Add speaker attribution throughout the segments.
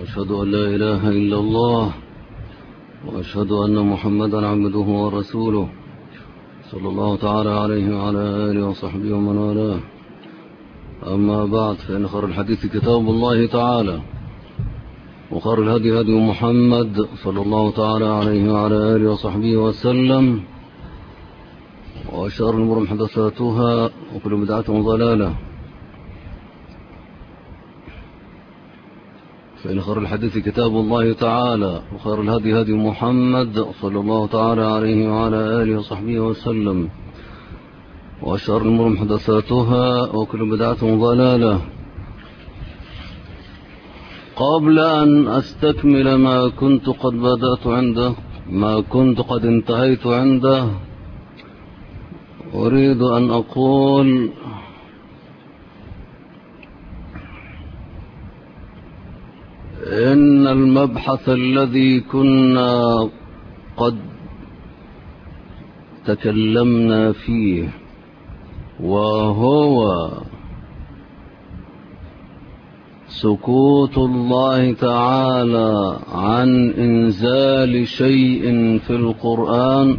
Speaker 1: وأشهد أن لا إله إلا الله وأشهد أن محمدا عبده ورسوله صلى الله تعالى عليه وعلى آله وصحبه ومن والاه. أما بعد، فإن خير الحديث كتاب الله تعالى، وخير الهدي هدي محمد صلى الله تعالى عليه وعلى آله وصحبه وسلم، وشر الأمور محدثاتها وكل بدعة ضلالة. فإن خير الحديث كتاب الله تعالى، وخير الهدي هدي محمد صلى الله تعالى عليه وعلى آله وصحبه وسلم، وشر الأمور محدثاتها وكل بدعة ضلالة. قبل أن أستكمل ما كنت قد بدأت عنده، ما كنت قد انتهيت عنده، أريد أن أقول إن المبحث الذي كنا قد تكلمنا فيه، وهو سكوت الله تعالى عن إنزال شيء في القرآن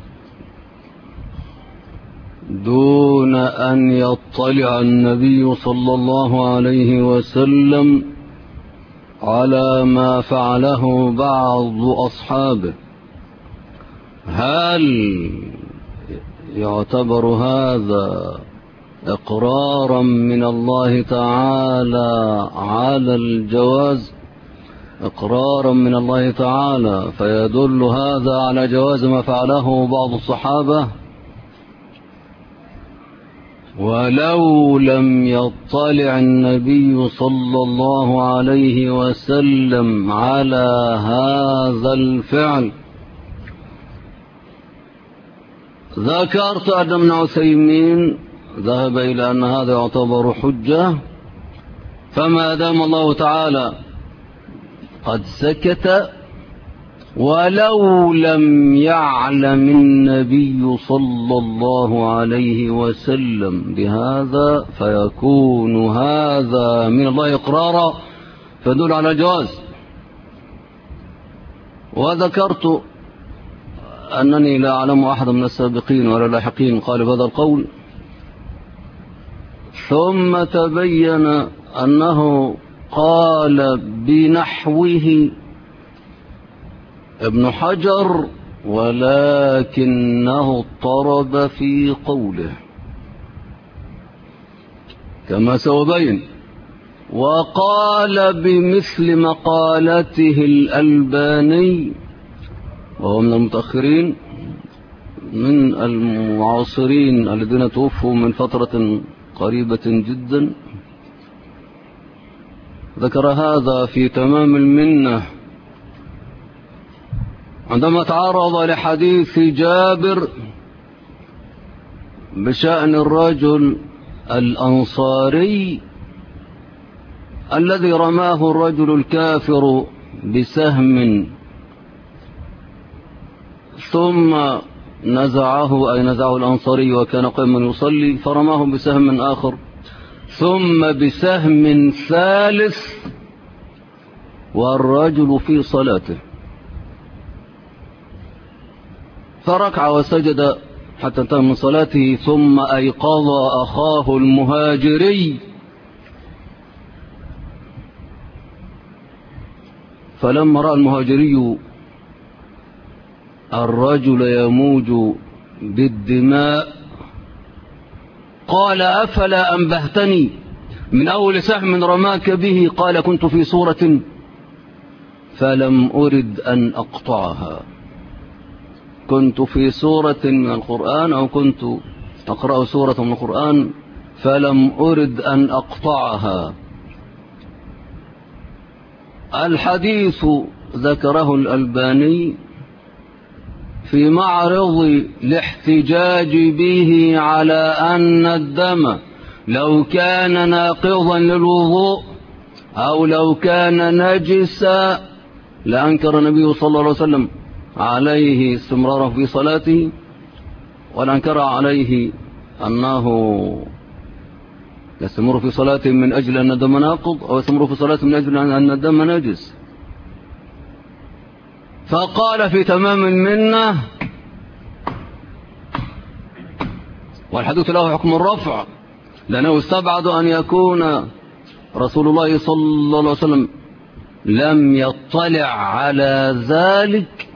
Speaker 1: دون أن يطلع النبي صلى الله عليه وسلم على ما فعله بعض أصحابه، هل يعتبر هذا إقرارا من الله تعالى على الجواز؟ إقرارا من الله تعالى فيدل هذا على جواز ما فعله بعض الصحابة، ولو لم يطلع النبي صلى الله عليه وسلم على هذا الفعل. ذكرت أن ابن عثيمين ذهب إلى أن هذا يعتبر حجة، فما دام الله تعالى قد سكت ولو لم يعلم النبي صلى الله عليه وسلم بهذا، فيكون هذا من الله إقرارا فيدل على الجواز. وذكرت أنني لا أعلم أحد من السابقين ولا اللاحقين قال بهذا القول، ثم تبين أنه قال بنحوه ابن حجر، ولكنه اضطرب في قوله كما سأبين. وقال بمثل مقالته الألباني، وهو من المتأخرين من المعاصرين الذين توفوا من فترة قريبة جدا، ذكر هذا في تمام المنة عندما تعرض لحديث جابر بشأن الرجل الأنصاري الذي رماه الرجل الكافر بسهم، ثم نزعه الأنصاري وكان قائما يصلي، فرماه بسهم آخر، ثم بسهم ثالث والرجل في صلاته، فركع وسجد حتى انتهى من صلاته، ثم أيقظ أخاه المهاجري، فلما رأى المهاجري الرجل يموج بالدماء قال أفلا أنبهتني من أول سهم رماك به؟ قال كنت في سورة فلم أرد أن أقطعها، كنت في سورة من القرآن أو كنت أقرأ سورة من القرآن فلم أرد أن أقطعها. الحديث ذكره الألباني في معرض الاحتجاج به على أن الدم لو كان ناقضا للوضوء أو لو كان نجسا لأنكر النبي صلى الله عليه وسلم عليه استمراره في صلاته، ولأنكر عليه أنه يستمر في صلاته من أجل أن الدم ناقض، أو يستمر في صلاته من أجل أن الدم نجس. فقال في تمام المنة، والحديث له حكم الرفع لأنه استبعد أن يكون رسول الله صلى الله عليه وسلم لم يطلع على ذلك.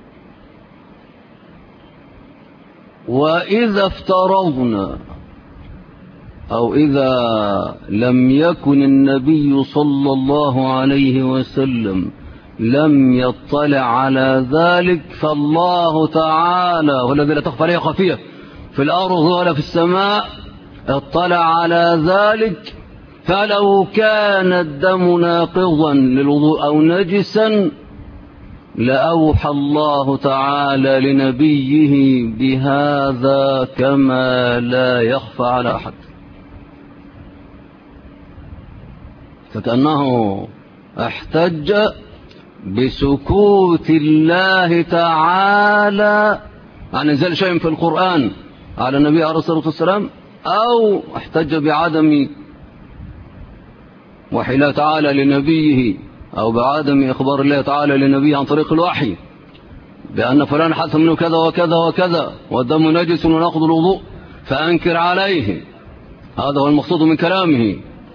Speaker 1: وإذا افترضنا أو إذا لم يكن النبي صلى الله عليه وسلم لم يطلع على ذلك، فالله تعالى هو الذي لا تخفى عليه خفية في الأرض ولا في السماء اطلع على ذلك. فلو كان الدم ناقضا للوضوء أو نجسا لأوحى الله تعالى لنبيه بهذا كما لا يخفى على أحد. فكأنه احتج بسكوت الله تعالى عن إنزال شيء في القرآن على النبي عليه الصلاة والسلام، أو احتج بعدم وحي الله تعالى لنبيه أو بعدم إخبار الله تعالى لنبيه عن طريق الوحي بأن فلان حدث منه كذا وكذا وكذا والدم نجس وناقض الوضوء فأنكر عليه. هذا هو المقصود من كلامه.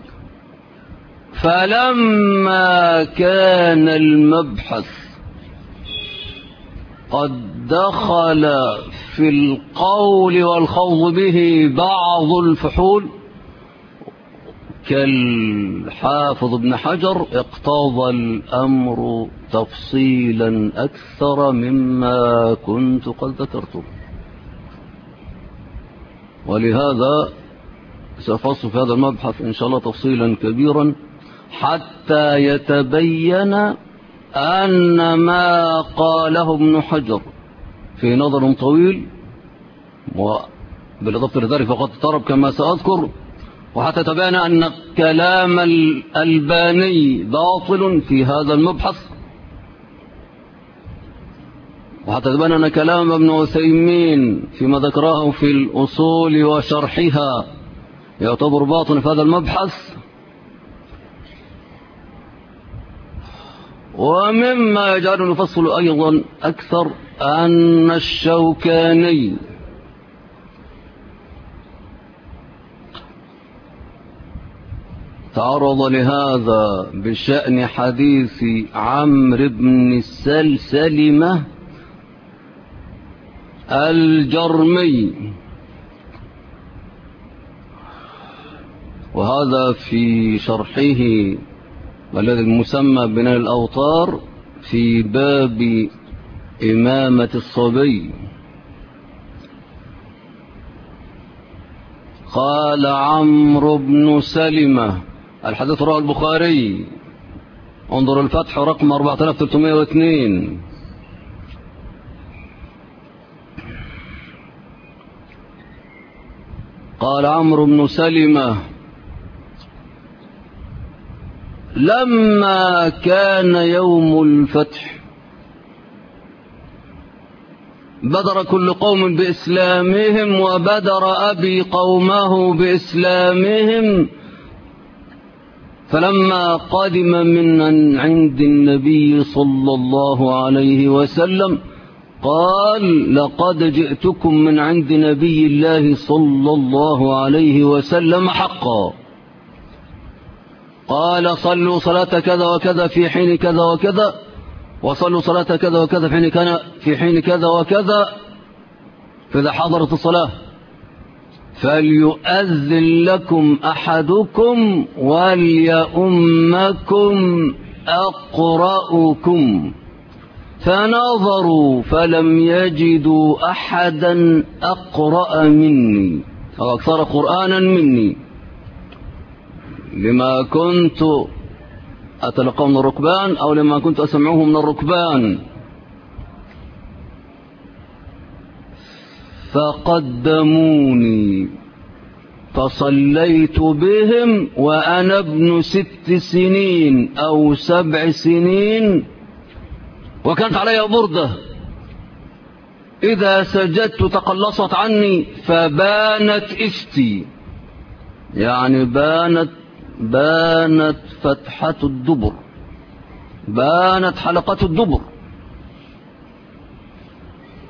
Speaker 1: فلما كان المبحث قد دخل في القول والخوض به بعض الفحول كالحافظ ابن حجر، اقتضى الأمر تفصيلا أكثر مما كنت قد ذكرته. ولهذا سأفصل في هذا المبحث إن شاء الله تفصيلا كبيرا حتى يتبين أن ما قاله ابن حجر في نظر طويل، وبالإضافة لذلك فقد اضطرب كما سأذكر، وحتى تبين أن كلام الألباني باطل في هذا المبحث، وحتى تبين أن كلام ابن عثيمين فيما ذكره في الأصول وشرحها يعتبر باطل في هذا المبحث. ومما يجعل نفصل أيضا أكثر أن الشوكاني تعرض لهذا بشأن حديث عمرو بن سلمة الجرمي، وهذا في شرحه والذي المسمى بناء الأوطار في باب إمامة الصبي. قال عمرو بن سلمة، الحديث رواه البخاري، انظر الفتح رقم 4302. قال عمرو بن سلمة: لما كان يوم الفتح بدر كل قوم بإسلامهم، وبدر أبي قومه بإسلامهم، فلما قدم من عند النبي صلى الله عليه وسلم قال: لقد جئتكم من عند نبي الله صلى الله عليه وسلم حقا. قال: صلوا صلاة كذا وكذا في حين كذا وكذا، وصلوا صلاة كذا وكذا في حين كذا وكذا، فإذا حضرت الصلاة فليؤذن لكم أحدكم وليؤمكم أقرأكم. فنظروا فلم يجدوا أحدا أقرأ مني أو أكثر قرآنا مني، لما كنت أتلقاه من الركبان أو لما كنت أسمعه من الركبان. فقدموني فصليت بهم وأنا ابن 6 سنين أو 7 سنين، وكانت علي بردة إذا سجدت تقلصت عني فبانت إفتي، يعني بانت فتحة الدبر، بانت حلقة الدبر،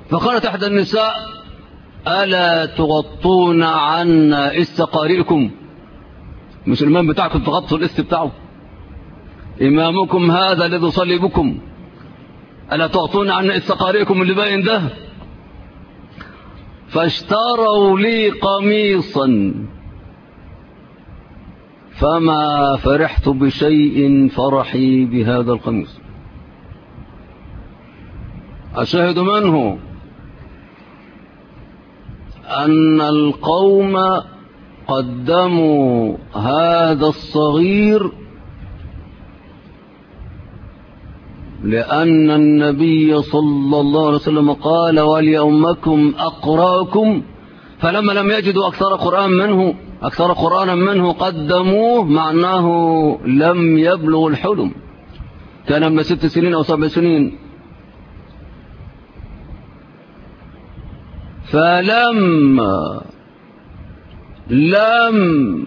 Speaker 1: فقالت إحدى النساء: ألا تغطون عنا إست قارئكم؟ مش الإمام بتاعكم تغطوا الإست بتاعه؟ إمامكم هذا الذي يصلي بكم، ألا تغطون عنا إست قارئكم اللي باين ده؟ فاشتروا لي قميصا فما فرحت بشيء فرحي بهذا القميص. أشهد منه أن القوم قدموا هذا الصغير لأن النبي صلى الله عليه وسلم قال: وليومكم أقرأكم، فلما لم يجدوا أكثر قرآنا منه قدموه، معناه لم يبلغ الحلم، كان من 6 سنين أو 7 سنين. فلما لم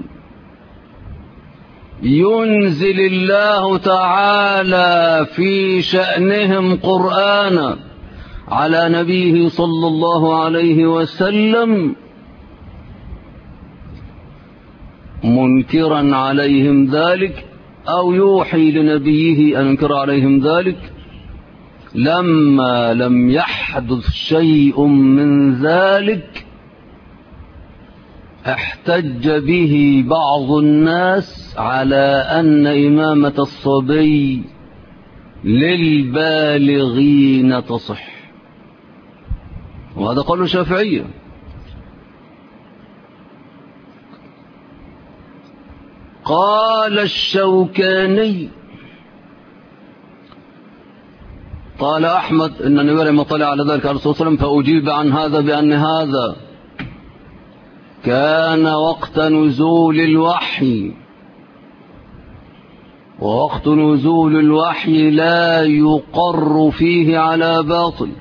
Speaker 1: ينزل الله تعالى في شأنهم قرآنا على نبيه صلى الله عليه وسلم منكرا عليهم ذلك أو يوحي لنبيه أن ينكر عليهم ذلك، لما لم يحدث شيء من ذلك احتج به بعض الناس على أن إمامة الصبي للبالغين تصح، وهذا قول الشافعية. قال الشوكاني: قال أحمد إن النبي لما طلع على ذلك عليه الصلاة والسلام فأجيب عن هذا بأن هذا كان وقت نزول الوحي، ووقت نزول الوحي لا يقر فيه على باطل،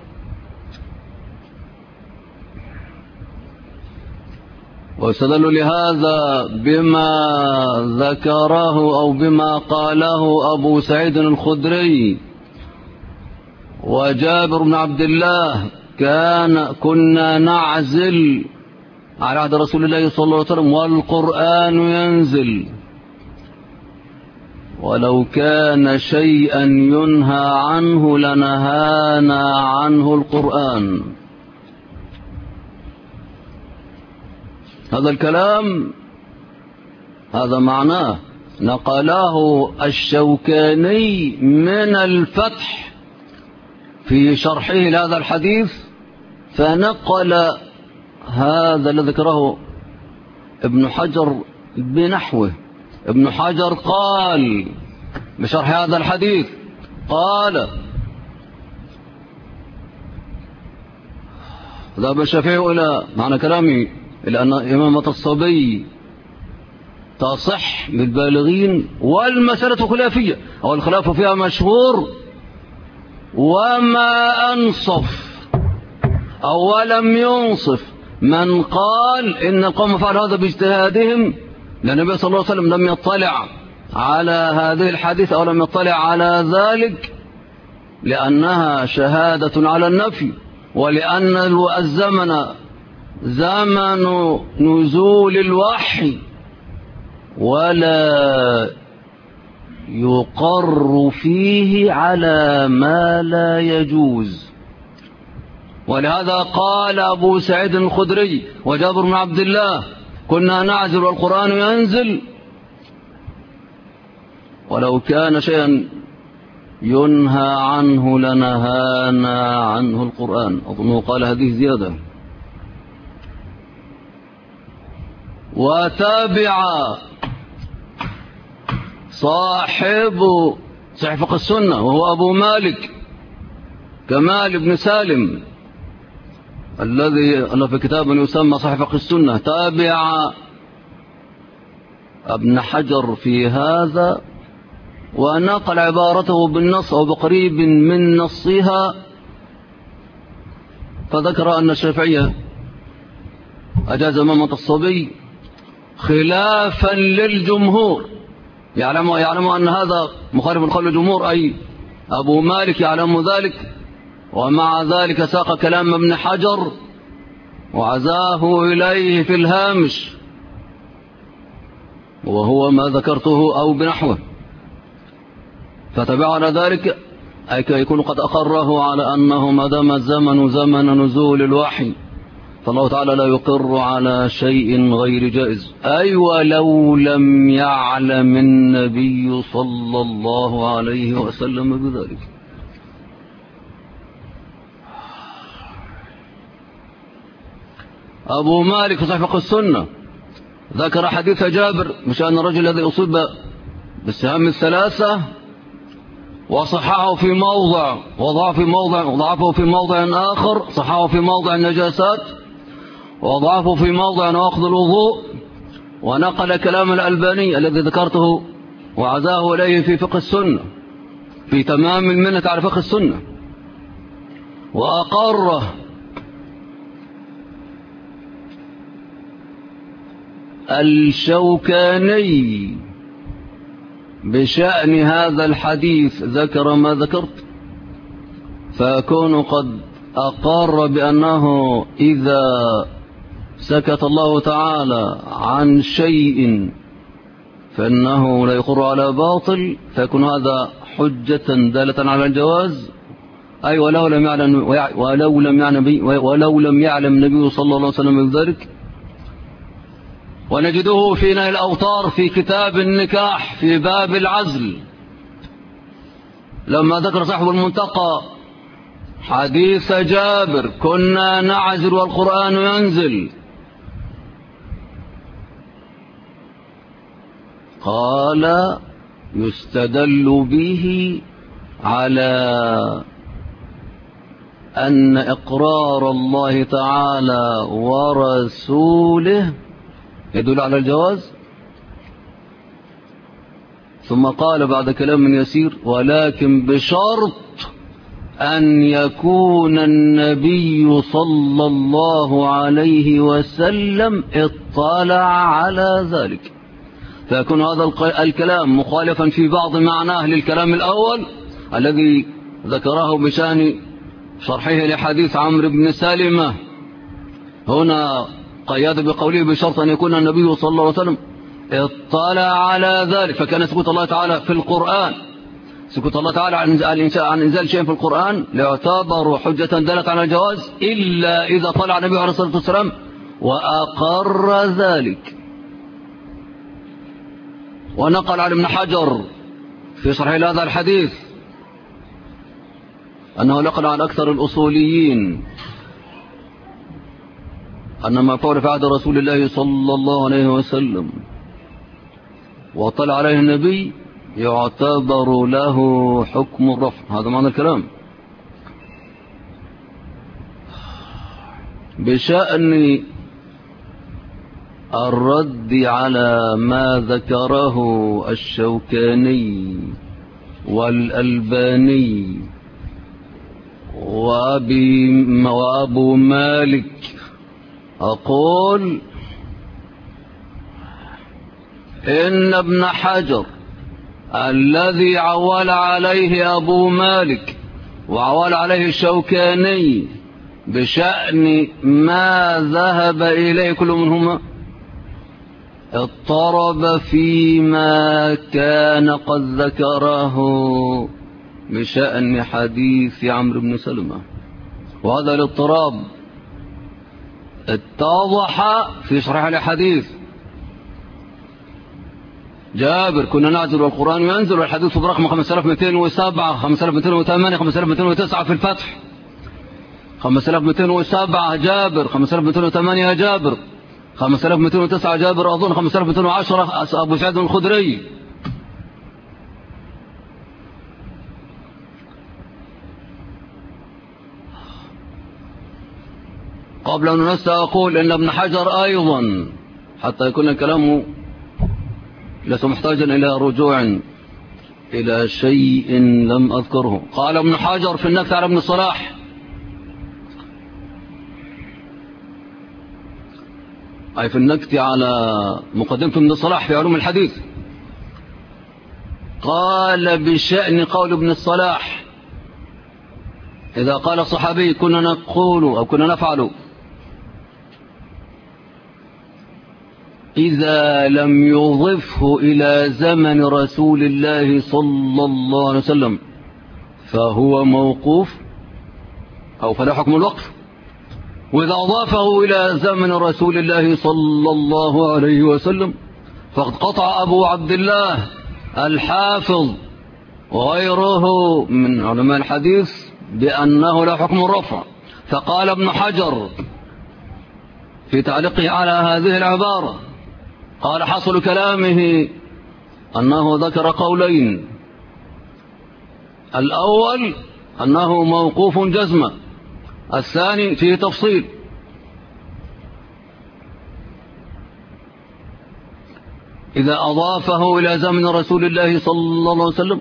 Speaker 1: واستدل لهذا بما ذكره أو بما قاله أبو سعيد الخدري وجابر بن عبد الله: كنا نعزل على عهد رسول الله صلى الله عليه وسلم والقرآن ينزل، ولو كان شيئا ينهى عنه لنهانا عنه القرآن. هذا الكلام هذا معناه نقله الشوكاني من الفتح في شرحه لهذا الحديث، فنقل هذا الذي ذكره ابن حجر بنحوه. ابن حجر قال بشرح هذا الحديث، قال: ذهب الشافعي إلى معنى كلامي إلى أن إمامة الصبي تصح بالبالغين، والمسألة خلافية أو الخلاف فيها مشهور، وما أنصف أو ولم ينصف من قال إن القوم فعلوا هذا باجتهادهم، لأن النبي صلى الله عليه وسلم لم يطلع على هذه الحديث أو لم يطلع على ذلك، لأنها شهادة على النفي، ولأن الزمن زمن نزول الوحي ولا يقر فيه على ما لا يجوز. ولهذا قال أبو سعيد الخدري وجابر بن عبد الله: كنا نعزل والقرآن ينزل، ولو كان شيئا ينهى عنه لنهانا عنه القرآن. أظنه قال هذه زيادة. وتابع صاحب صحيح فقه السنة وهو أبو مالك كمال بن سالم الذي ألف كتاب يسمى صحيح فقه السنة، تابع ابن حجر في هذا ونقل عبارته بالنص أو بقريب من نصها، فذكر أن الشافعية أجاز إمامة الصبي خلافا للجمهور، يعلم أن هذا مخالف لقول الجمهور، أي أبو مالك يعلم ذلك، ومع ذلك ساق كلام ابن حجر وعزاه إليه في الهامش، وهو ما ذكرته أو بنحوه، فتبع على ذلك أي يكون قد أقره على أنه ما دام الزمن زمن نزول الوحي فالله تعالى لا يقر على شيء غير جائز، أي ولو لم يعلم النبي صلى الله عليه وسلم بذلك. أبو مالك صاحب فقه السنة ذكر حديث جابر بشأن الرجل الذي أصيب بالسهام الثلاثة وصححه في موضع وضعفه في موضع آخر، صححه في موضع النجاسات وضعفه في موضع نواقض الوضوء، ونقل كلام الألباني الذي ذكرته وعزاه إليه في فقه السنة في تمام المنة على فقه السنة، وأقره الشوكاني بشأن هذا الحديث ذكر ما ذكرت، فيكون قد أقر بأنه إذا سكت الله تعالى عن شيء فإنه لا يقر على باطل، فيكون هذا حجة دالة على الجواز، أي ولو لم يعلم النبي صلى الله عليه وسلم بذلك. ونجده في نهي الأوطار في كتاب النكاح في باب العزل لما ذكر صاحب المنتقى حديث جابر كنا نعزل والقرآن ينزل، قال يستدل به على أن إقرار الله تعالى ورسوله يدل على الجواز. ثم قال بعد كلام يسير ولكن بشرط أن يكون النبي صلى الله عليه وسلم اطلع على ذلك، فيكون هذا الكلام مخالفا في بعض معناه للكلام الأول الذي ذكره بشأن شرحه لحديث عمرو بن سلمة. هنا قياد بقوله بشرط أن يكون النبي صلى الله عليه وسلم اطلع على ذلك، فكان سكوت الله تعالى في القرآن، سكوت الله تعالى عن إنزال شيء في القرآن ليعتبر حجة دالت على الجواز إلا إذا طلع النبي عليه الصلاة والسلام وأقر ذلك. ونقل عن ابن حجر في شرح هذا الحديث أنه نقل عن أكثر الأصوليين أن ما فعل في عهد رسول الله صلى الله عليه وسلم وطلع عليه النبي يعتبر له حكم الرفع. هذا معنى الكلام. بشأن الرد على ما ذكره الشوكاني والألباني وأبو مالك أقول إن ابن حجر الذي عول عليه أبو مالك وعول عليه الشوكاني بشأن ما ذهب إليه كل منهما اضطرب فيما كان قد ذكره بشأن حديث عمرو بن سلمة، وهذا الاضطراب اتضح في شرح الحديث جابر كنا نعزل والقرآن ينزل، والحديث برقم 5207 5208 5209 في الفتح، 5207 جابر 5208 جابر 5209 جابر أظن 5210 أبو سعيد الخدري. قبل أن ننسى أقول إن ابن حجر أيضا حتى يكون الكلام ليس محتاجا إلى رجوع إلى شيء لم أذكره. قال ابن حجر في النكت على ابن الصلاح أي في النكت على مقدمة ابن الصلاح في علوم الحديث، قال بشأن قول ابن الصلاح إذا قال الصحابي كنا نقول أو كنا نفعل إذا لم يضفه إلى زمن رسول الله صلى الله عليه وسلم فهو موقوف أو فلا حكم الوقف، وإذا أضافه إلى زمن رسول الله صلى الله عليه وسلم فقد قطع أبو عبد الله الحافظ وغيره من علماء الحديث بأنه لا حكم الرفع. فقال ابن حجر في تعليقه على هذه العبارة، قال حصل كلامه أنه ذكر قولين: الأول أنه موقوف جزما، الثاني فيه تفصيل. إذا أضافه إلى زمن رسول الله صلى الله عليه وسلم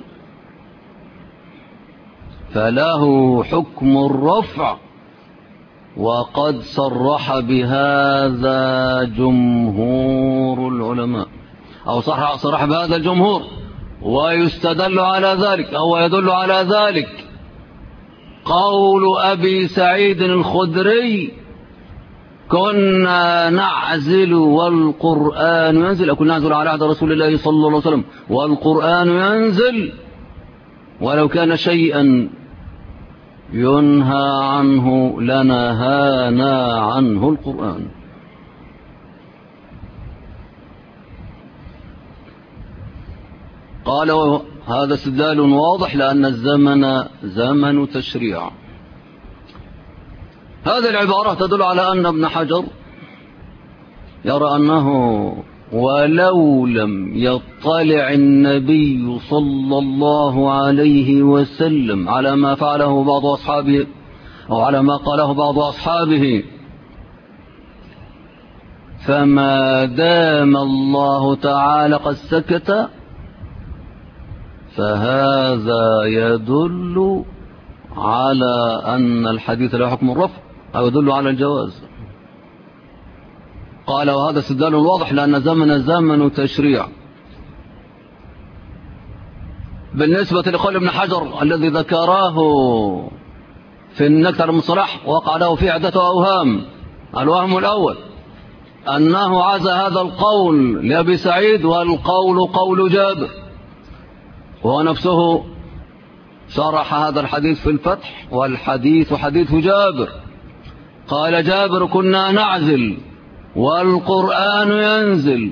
Speaker 1: فله حكم الرفع، وقد صرح بهذا جمهور العلماء، أو صرح بهذا الجمهور، ويستدل على ذلك أو يدل على ذلك قول أبي سعيد الخدري: كنا نعزل والقرآن ينزل، كنا نعزل على عهد رسول الله صلى الله عليه وسلم والقرآن ينزل، ولو كان شيئا ينهى عنه لنهانا عنه القرآن. قال: هذا استدلال واضح لأن الزمن زمن تشريع. هذه العبارة تدل على أن ابن حجر يرى أنه ولو لم يطلع النبي صلى الله عليه وسلم على ما فعله بعض أصحابه أو على ما قاله بعض أصحابه، فما دام الله تعالى قد سكت فهذا يدل على أن الحديث لا حكم الرفع أو يدل على الجواز. قال: وهذا استدلال واضح لأن زمن تشريع. بالنسبة لقول ابن حجر الذي ذكراه في النكت على المصطلح وقع له فيه عدة أوهام. الوهم الأول أنه عزى هذا القول لأبي سعيد، والقول قول جابر، وهو نفسه شرح هذا الحديث في الفتح، والحديث حديث جابر. قال جابر: كنا نعزل والقرآن ينزل.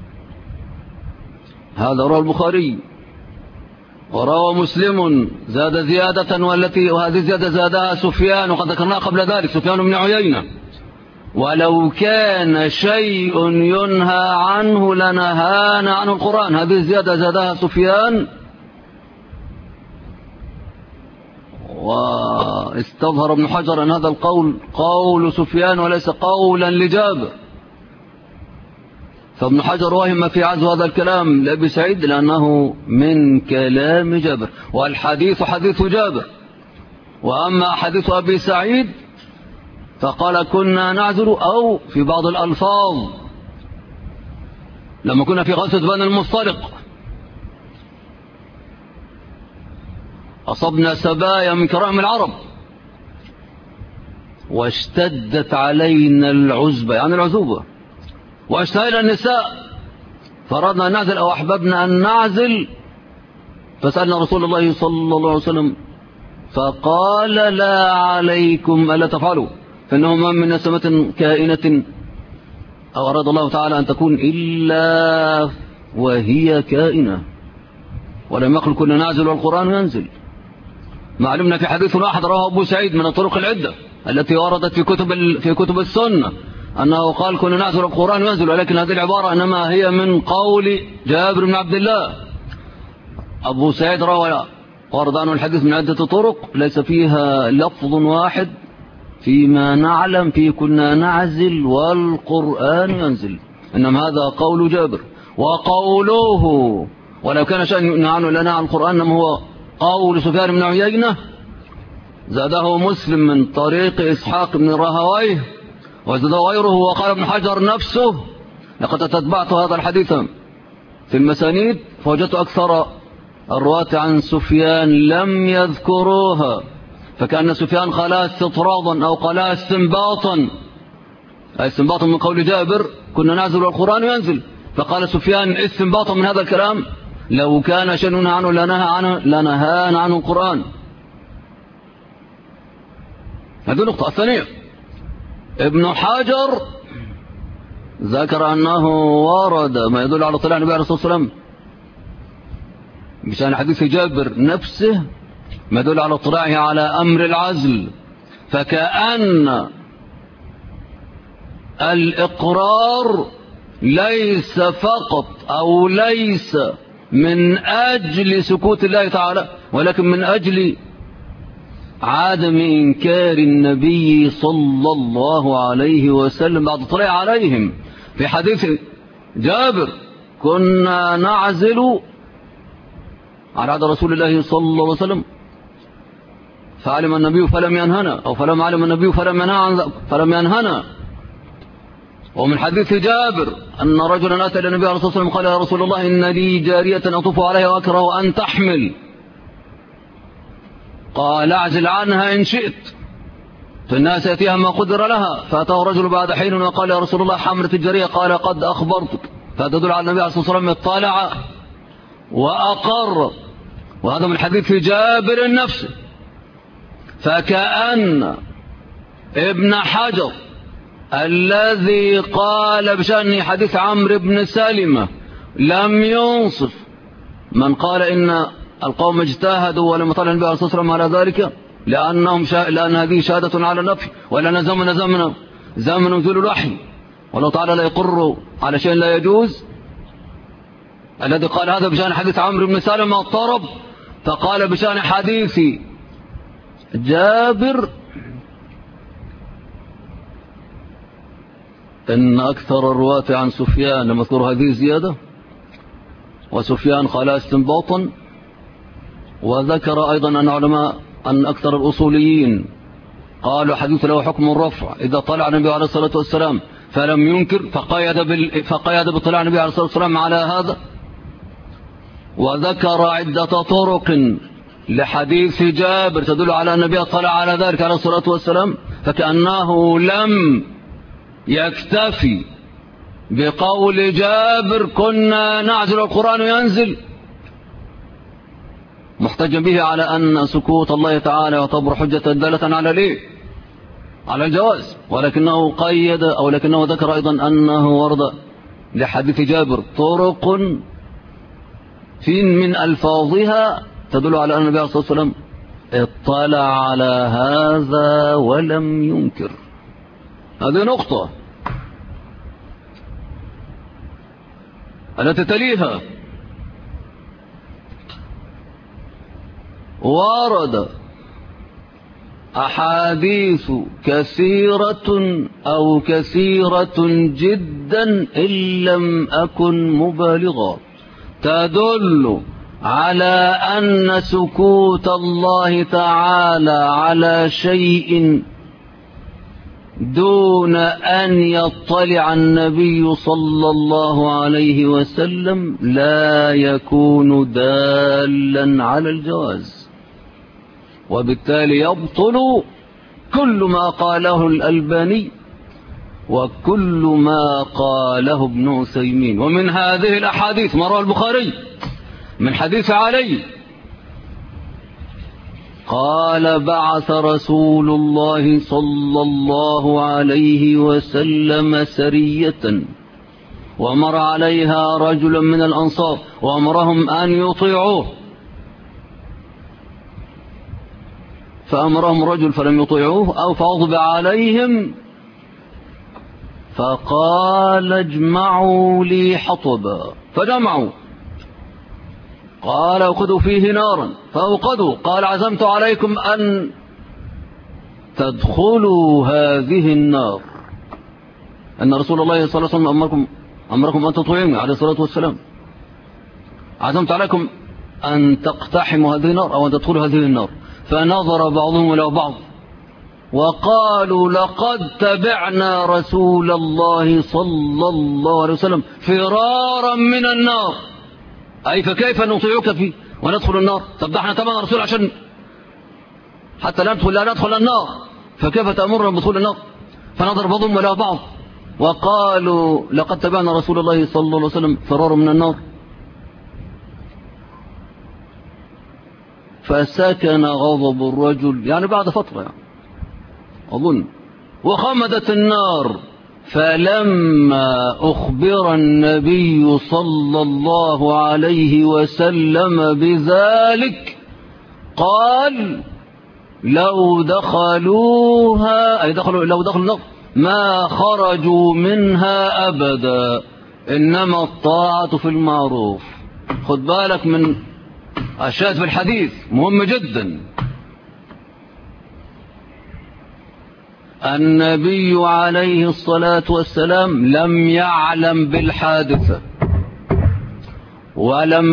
Speaker 1: هذا رواه البخاري، وروى مسلم زاد زيادة، وهذه زيادة زادها سفيان، وقد ذكرناها قبل ذلك، سفيان بن عيينة: ولو كان شيء ينهى عنه لنهانا عنه القرآن. هذه الزيادة زادها سفيان، واستظهر ابن حجر أن هذا القول قول سفيان وليس قولا لجابر. فابن حجر وهم في عزو هذا الكلام لأبي سعيد لأنه من كلام جابر، والحديث حديث جابر. وأما حديث أبي سعيد فقال: كنا نعزل، أو في بعض الألفاظ لما كنا في غزوة بني المصطلق أصبنا سبايا من كرام العرب واشتدت علينا العزبة، يعني العزوبة، واشتهينا النساء، فأردنا أن نعزل أو أحببنا أن نعزل، فسألنا رسول الله صلى الله عليه وسلم فقال: لا عليكم ألا تفعلوا، فإنه ما من نسمة كائنة أو أراد الله تعالى أن تكون إلا وهي كائنة، ولم يقل كنا نعزل والقرآن ينزل. ما علمنا في حديث واحد رواه أبو سعيد من الطرق العدة التي وردت في كتب السنة أنه قال: كنا نعزل والقرآن ينزل، ولكن هذه العبارة إنما هي من قول جابر بن عبد الله. أبو سعيد روى ورد عنه الحديث من عدة طرق ليس فيها لفظ واحد فيما نعلم في كنا نعزل والقرآن ينزل، إنما هذا قول جابر. وقوله ولو كان شأن يؤنى عنه لنا عن القرآن إنما هو قول سفيان بن عيينة، زاده مسلم من طريق إسحاق بن راهويه، وزاده غيره. وقال ابن حجر نفسه: لقد تتبعت هذا الحديث في المسانيد فوجدت أكثر الرواة عن سفيان لم يذكروها، فكأن سفيان قالها استطرادا أو قالها استنباطا، أي استنباطا من قول جابر كنا نعزل والقرآن ينزل، فقال سفيان استنباطا من هذا الكلام لو كان شيء ننهى عنه لنهانا عنه القرآن. هذه النقطة الثانية. ابن حجر ذكر أنه ورد ما يدل على طلاع النبي عليه الصلاة والسلام بشأن حديث جابر نفسه ما يدل على اطلاعه على أمر العزل، فكأن الإقرار ليس فقط أو ليس من أجل سكوت الله تعالى، ولكن من أجل عدم إنكار النبي صلى الله عليه وسلم بعد طلع عليهم. في حديث جابر كنا نعزل على عهد رسول الله صلى الله عليه وسلم فعلم النبي فلم ينهنا، أو فلم علم النبي فلم ينهنا. ومن حديث جابر أن رجلا أتى النبي عليه الصلاة والسلام قال يا رسول الله إن لي جارية أطوف عليها وأكره أن تحمل، قال اعزل عنها إن شئت فالناس يأتيها ما قدر لها. فأتاه رجل بعد حين وقال يا رسول الله حملت الجارية، قال قد أخبرتك. فتدل على النبي عليه الصلاة والسلام اطلع وأقر، وهذا من حديث جابر نفسه. فكأن ابن حجر الذي قال بشأن حديث عمرو بن سلمة لم ينصف من قال إن القوم اجتهدوا ولم يطلع النبي عليه الصلاة والسلام على ذلك لأن هذه شهادة على النفي، ولأن زمن نزول الوحي، والله تعالى لا يقر على شيء لا يجوز. الذي قال هذا بشأن حديث عمرو بن سلمة اضطرب، فقال بشأن حديث جابر إن أكثر الرواة عن سفيان لم يذكر هذه الزيادة، وسفيان قال استنباطا. وذكر أيضا أن أكثر الأصوليين قالوا حديث له حكم الرفع إذا طلع النبي عليه الصلاة والسلام فلم ينكر، فقيد بطلع النبي عليه الصلاة والسلام على هذا. وذكر عدة طرق لحديث جابر تدل على أن النبي طلع على ذلك عليه الصلاة والسلام، فكأنه لم يكتفي بقول جابر كنا نعزل القرآن ينزل محتجا به على أن سكوت الله تعالى يعتبر حجة دالة على ليه على الجواز، ولكنه قيد أو لكنه ذكر أيضا أنه ورد لحديث جابر طرق من ألفاظها تدل على أن النبي عليه الصلاة والسلام اطلع على هذا ولم ينكر. هذه نقطة. التي تليها ورد أحاديث كثيرة جدا إن لم أكن مبالغا تدل على أن سكوت الله تعالى على شيء دون أن يطلع النبي صلى الله عليه وسلم لا يكون دالا على الجواز، وبالتالي يبطل كل ما قاله الألباني وكل ما قاله ابن عثيمين. ومن هذه الأحاديث ما رواه البخاري من حديث علي قال بعث رسول الله صلى الله عليه وسلم سرية وأمر عليها رجلا من الأنصار وأمرهم أن يطيعوه، فأمرهم رجل فلم يطيعوه أو فغضب عليهم فقال اجمعوا لي حطبا فجمعوا، قال اوقدوا فيه نارا فأوقدوا، قال عزمت عليكم أن تدخلوا هذه النار، أن رسول الله صلى الله عليه وسلم أمركم أن تطيعوني عليه الصلاة والسلام، عزمت عليكم أن تقتحموا هذه النار أو أن تدخلوا هذه النار. فنظر بعضهم إلى بعض وقالوا لقد تبعنا رسول الله صلى الله عليه وسلم فرارا من النار، أي فكيف نطيعك فيه وندخل النار؟ طب ده احنا تبعنا رسول حتى لا ندخل النار، فكيف تأمرنا بدخول النار؟ فنظر بعضهم إلى بعض وقالوا لقد تبعنا رسول الله صلى الله عليه وسلم فرار من النار. فسكن غضب الرجل، يعني بعد فترة يعني أظن، وخمدت النار. فلما أخبر النبي صلى الله عليه وسلم بذلك قال لو دخلوها، أي لو دخلوا النار ما خرجوا منها أبدا، إنما الطاعة في المعروف. خد بالك من أشياء في الحديث مهم جدا. النبي عليه الصلاة والسلام لم يعلم بالحادثة ولم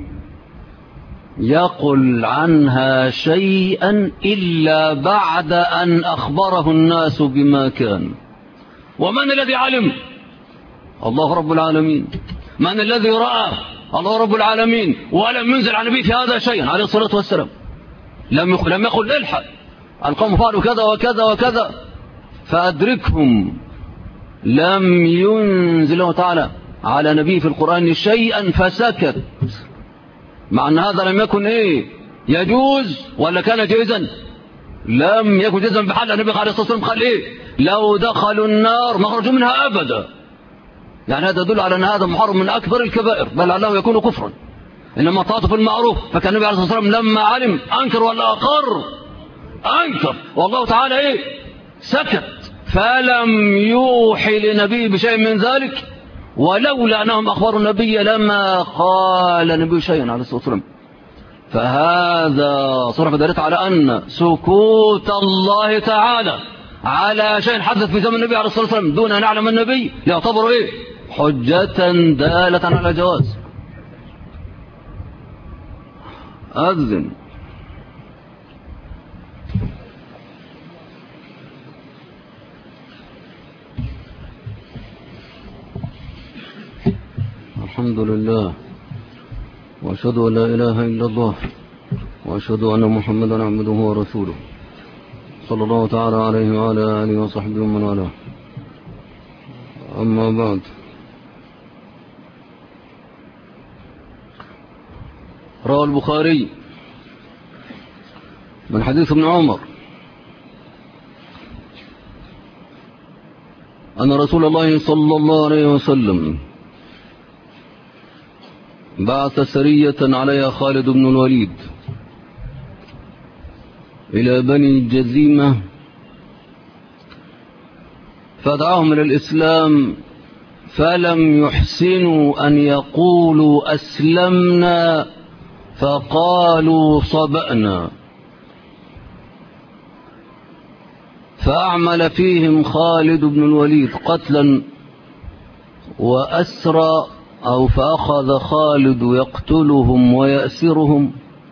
Speaker 1: يقل عنها شيئا إلا بعد أن أخبره الناس بما كان. ومن الذي علم؟ الله رب العالمين. من الذي رأى؟ الله رب العالمين. ولم ينزل عن النبي في هذا شيئا عليه الصلاة والسلام. لم يقل الحق القوم فعلوا كذا وكذا وكذا فأدركهم. لم ينزل الله تعالى على نبي في القرآن شيئا فسكت، مع أن هذا لم يكن يجوز ولا كان جائزا؟ لم يكن جائزا بحال. النبي عليه الصلاة والسلام قال لو دخلوا النار ما خرجوا منها أبدا. يعني هذا يدل على أن هذا محرم من أكبر الكبائر، بل لعله يكون كفرا. إنما طاعته في المعروف. فكان النبي عليه الصلاة والسلام لما علم أنكر ولا أقر؟ أنكر، والله تعالى سكت. فلم يوحي لنبي بشيء من ذلك، ولولا أنهم أخبروا النبي لما قال النبي شيئا عليه الصلاة والسلام. فهذا صرف دلت على أن سكوت الله تعالى على شيء حدث في زمن النبي عليه الصلاة والسلام دون أن يعلم النبي يعتبر حجة دالة على جواز. أذن. الحمد لله، وأشهد أن لا إله إلا الله، وأشهد أن محمدا عبده ورسوله، صلى الله تعالى عليه وعلى آله وصحبه ومن والاه. أما بعد، روى البخاري من حديث ابن عمر أن رسول الله صلى الله عليه وسلم بعث سرية عليها خالد بن الوليد إلى بني الجزيمة فدعاهم إلى الإسلام، فلم يحسنوا أن يقولوا أسلمنا فقالوا صبأنا، فأعمل فيهم خالد بن الوليد قتلا وأسرى، أو فأخذ خالد يقتلهم ويأسرهم،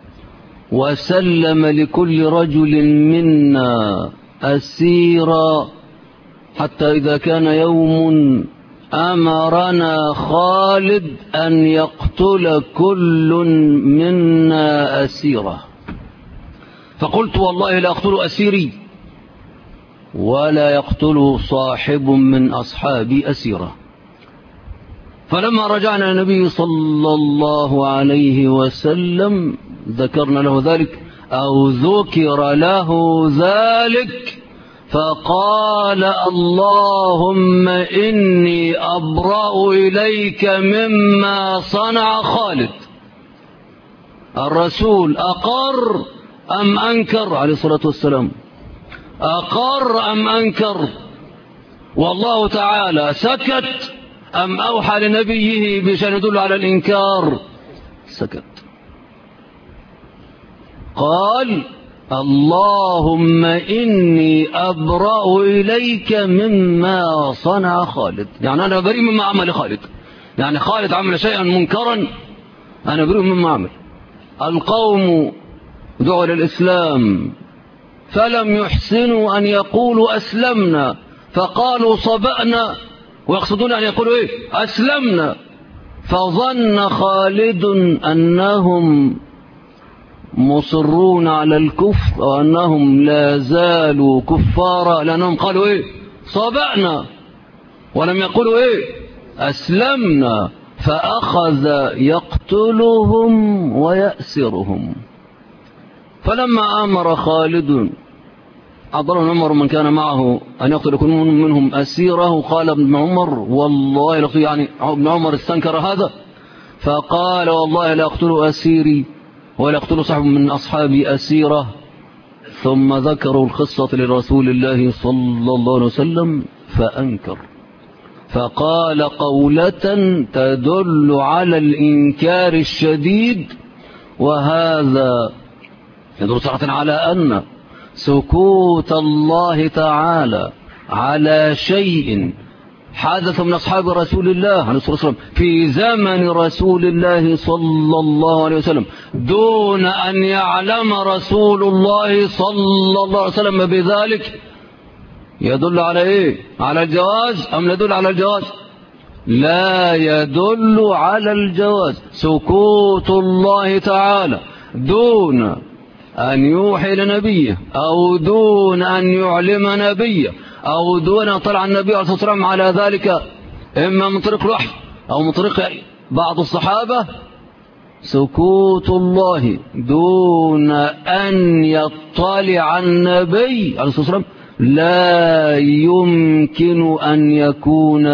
Speaker 1: وسلم لكل رجل منا أسيرا، حتى إذا كان يوم أمرنا خالد أن يقتل كل منا أسيرا، فقلت والله لا أقتل أسيري ولا يقتل صاحب من أصحابي أسيرا. فلما رجعنا النبي صلى الله عليه وسلم ذكرنا له ذلك أو ذكر له ذلك، فقال اللهم إني أبرأ إليك مما صنع خالد. الرسول أقر أم أنكر عليه الصلاة والسلام؟ أقر أم أنكر؟ والله تعالى سكت أم أوحى لنبيه بشأن يدل على الإنكار؟ سكت. قال اللهم إني أبرأ إليك مما صنع خالد، يعني أنا بريء مما عمل خالد. يعني خالد عمل شيئا منكرا، أنا بريء مما عمل. القوم دعوا للإسلام فلم يحسنوا أن يقولوا أسلمنا فقالوا صبأنا، ويقصدون أن يقولوا أسلمنا. فظن خالد أنهم مصرون على الكفر وأنهم لا زالوا كفارا، لأنهم قالوا إيه؟ صابأنا، ولم يقولوا إيه؟ أسلمنا. فأخذ يقتلهم ويأسرهم. فلما أمر خالد أضرهم عمر من كان معه أن يقتل كل منهم أسيره، قال ابن عمر والله يعني ابن عمر استنكر هذا، فقال والله لا أقتل أسيري ولا أقتل صاحب من أصحابي أسيره. ثم ذكروا القصة لرسول الله صلى الله عليه وسلم فأنكر، فقال قولة تدل على الإنكار الشديد، وهذا يدل صراحة على أن سكوت الله تعالى على شيء حدث من أصحاب رسول الله عليه الصلاة والسلام في زمن رسول الله صلى الله عليه وسلم دون أن يعلم رسول الله صلى الله عليه وسلم بذلك، يدل على إيه؟ على الجواز أم يدل على الجواز؟ لا يدل على الجواز. سكوت الله تعالى دون أن يوحي لنبيه أو دون أن يعلم نبيه أو دون أن طلع النبي عليه الصلاة والسلام على ذلك، إما من طريق الوحي أو من طريق بعض الصحابة، سكوت الله دون أن يطلع النبي عليه الصلاة والسلام لا يمكن أن يكون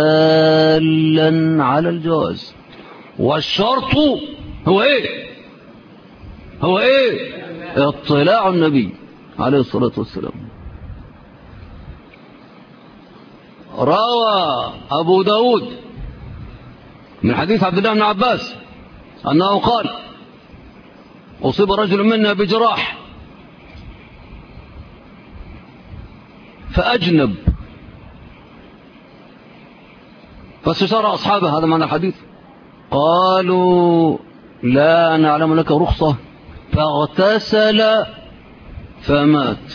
Speaker 1: دالا على الجواز. والشرط هو إيه؟ هو إيه؟ اطلاع النبي عليه الصلاة والسلام. روى أبو داود من حديث عبد الله بن عباس أنه قال أصيب رجل منا بجراح فأجنب، فاستشار أصحابه، هذا معنى الحديث، قالوا لا نعلم لك رخصة، فاغتسل فمات.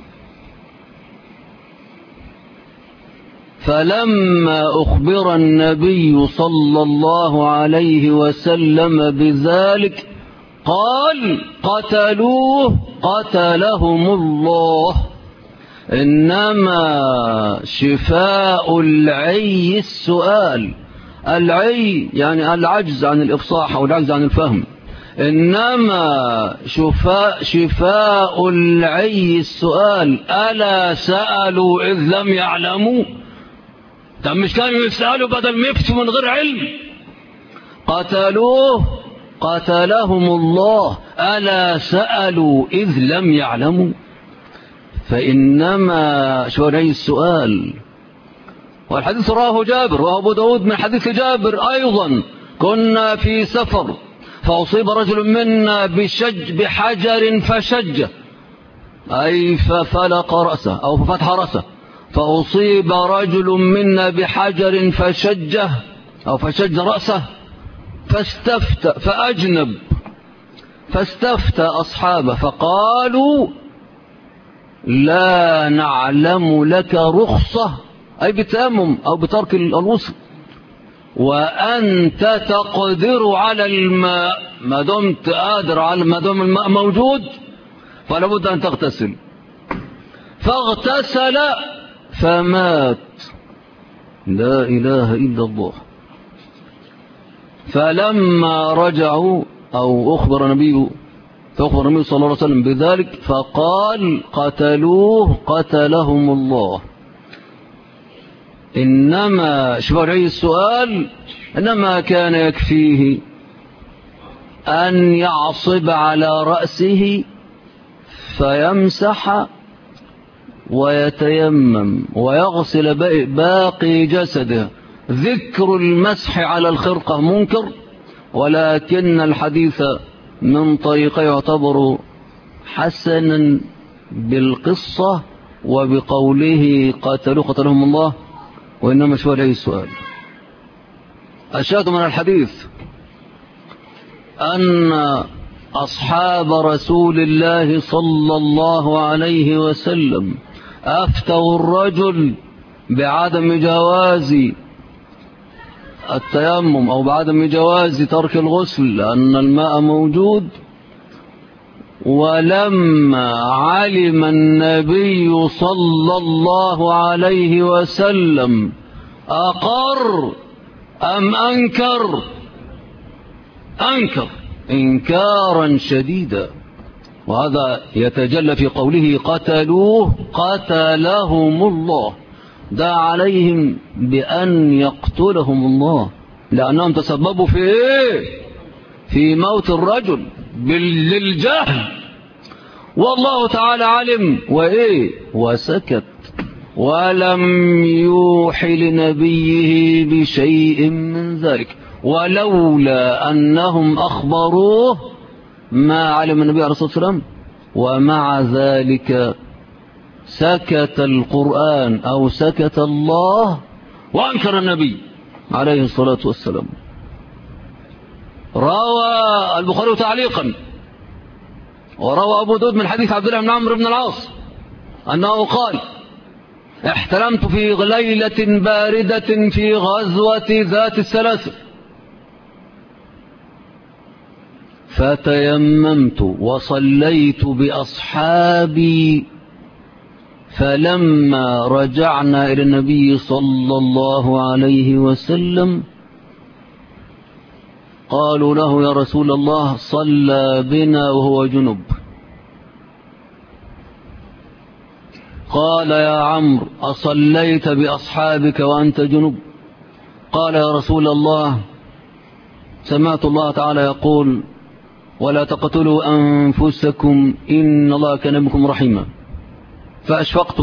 Speaker 1: فلما أخبر النبي صلى الله عليه وسلم بذلك قال قتلوه قتلهم الله، إنما شفاء العي السؤال. العي يعني العجز عن الإفصاح أو العجز عن الفهم، إنما شفاء العي السؤال. ألا سألوا إذ لم يعلموا؟ طب مش كانوا يسألوا بدل ما يفتوا من غير علم؟ قتلوه قتلهم الله، ألا سألوا إذ لم يعلموا؟ فإنما شرعي السؤال. والحديث رواه جابر وأبو داود من حديث جابر أيضا، كنا في سفر فأصيب رجل منا بحجر فشج، أي ففلق رأسه أو ففتح رأسه، فأصيب رجل منا بحجر فشجه أو فشج رأسه فاستفتى فأجنب، فاستفتى أصحابه فقالوا لا نعلم لك رخصة، أي بتأمم أو بترك الوصل، وأنت تقدر على الماء، ما دمت قادر على ما دام الماء موجود فلا بد أن تغتسل. فاغتسل فمات. لا إله إلا الله. فلما رجعوا أو أخبر النبي صلى الله عليه وسلم بذلك فقال قتلوه قتلهم الله. إنما شرعي السؤال إنما كان يكفيه أن يعصب على رأسه فيمسح ويتيمم ويغسل باقي جسده. ذكر المسح على الخرقة منكر، ولكن الحديث من طريقه يعتبر حسنا بالقصة وبقوله قتلوا قتلهم الله، وإنما شرعي السؤال. الشاهد من الحديث أن أصحاب رسول الله صلى الله عليه وسلم أفتوا الرجل بعدم جواز التيمم أو بعدم جواز ترك الغسل لأن الماء موجود، ولما علم النبي صلى الله عليه وسلم أقر أم أنكر؟ أنكر إنكارا شديدا، وهذا يتجلى في قوله قتلوه قتلهم الله، دعا عليهم بأن يقتلهم الله، لأنهم تسببوا في إيه؟ في موت الرجل للجهل، والله تعالى علم وإيه؟ وسكت، ولم يوح لنبيه بشيء من ذلك، ولولا أنهم أخبروه ما علم النبي عليه الصلاة والسلام، ومع ذلك سكت القرآن أو سكت الله وأنكر النبي عليه الصلاة والسلام. روى البخاري تعليقا وروى أبو داود من حديث عبد الله بن عمرو بن العاص أنه قال: احتلمت في ليلة باردة في غزوة ذات السلاسل، فتيممت وصليت بأصحابي، فلما رجعنا إلى النبي صلى الله عليه وسلم قالوا له: يا رسول الله، صلى بنا وهو جنب. قال: يا عمرو، أصليت بأصحابك وأنت جنب؟ قال: يا رسول الله، سمعت الله تعالى يقول: ولا تقتلوا أنفسكم إن الله كان بكم رحيما، فأشفقت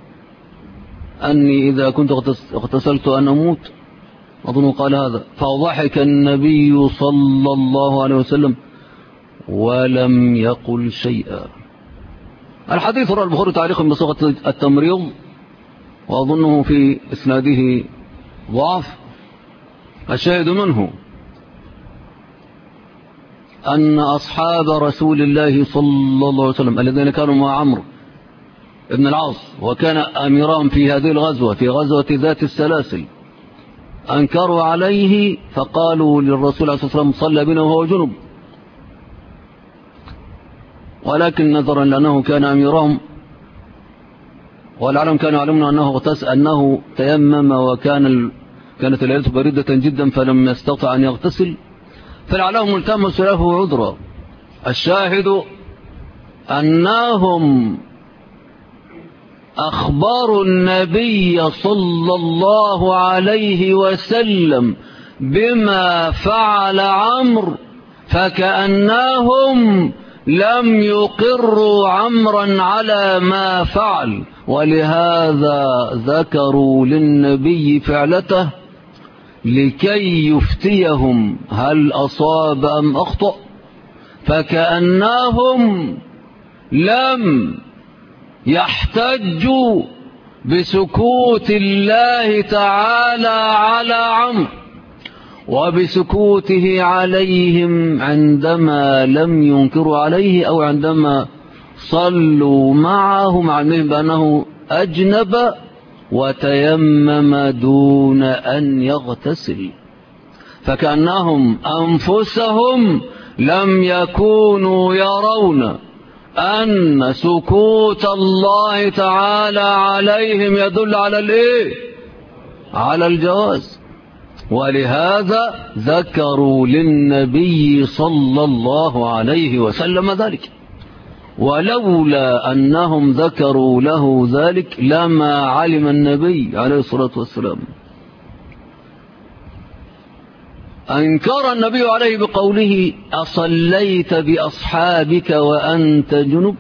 Speaker 1: أني إذا كنت اغتسلت أن أموت، أظن قال هذا، فضحك النبي صلى الله عليه وسلم ولم يقل شيئا. الحديث رواه البخاري تعليقا بصيغة التمريض، وأظنه في إسناده ضعف. الشاهد منه أن أصحاب رسول الله صلى الله عليه وسلم الذين كانوا مع عمرو بن العاص وكان أميرهم في هذه الغزوة، في غزوة ذات السلاسل، أنكروا عليه فقالوا للرسول عليه الصلاة والسلام: صلى بنا وهو جنب. ولكن نظرا لأنه كان أميرهم ولعلهم كانوا يعلمون أنه تيمم كانت الليلة باردة جدا فلم يستطع أن يغتسل، فلعلهم التمسوا له عذرا. الشاهد أنهم أخبروا النبي صلى الله عليه وسلم بما فعل عمرو، فكأنهم لم يقروا عمرا على ما فعل، ولهذا ذكروا للنبي فعلته لكي يفتيهم هل أصاب أم أخطأ، فكأنهم لم يحتجوا بسكوت الله تعالى على عمرو وبسكوته عليهم عندما لم ينكروا عليه، أو عندما صلوا معه مع علمهم بأنه أجنب وتيمم دون أن يغتسل، فكأنهم أنفسهم لم يكونوا يرون أن سكوت الله تعالى عليهم يدل على الإيه؟ على الجواز. ولهذا ذكروا للنبي صلى الله عليه وسلم ذلك، ولولا أنهم ذكروا له ذلك لما علم النبي عليه الصلاة والسلام. أنكر النبي عليه بقوله: أصليت بأصحابك وأنت جنب؟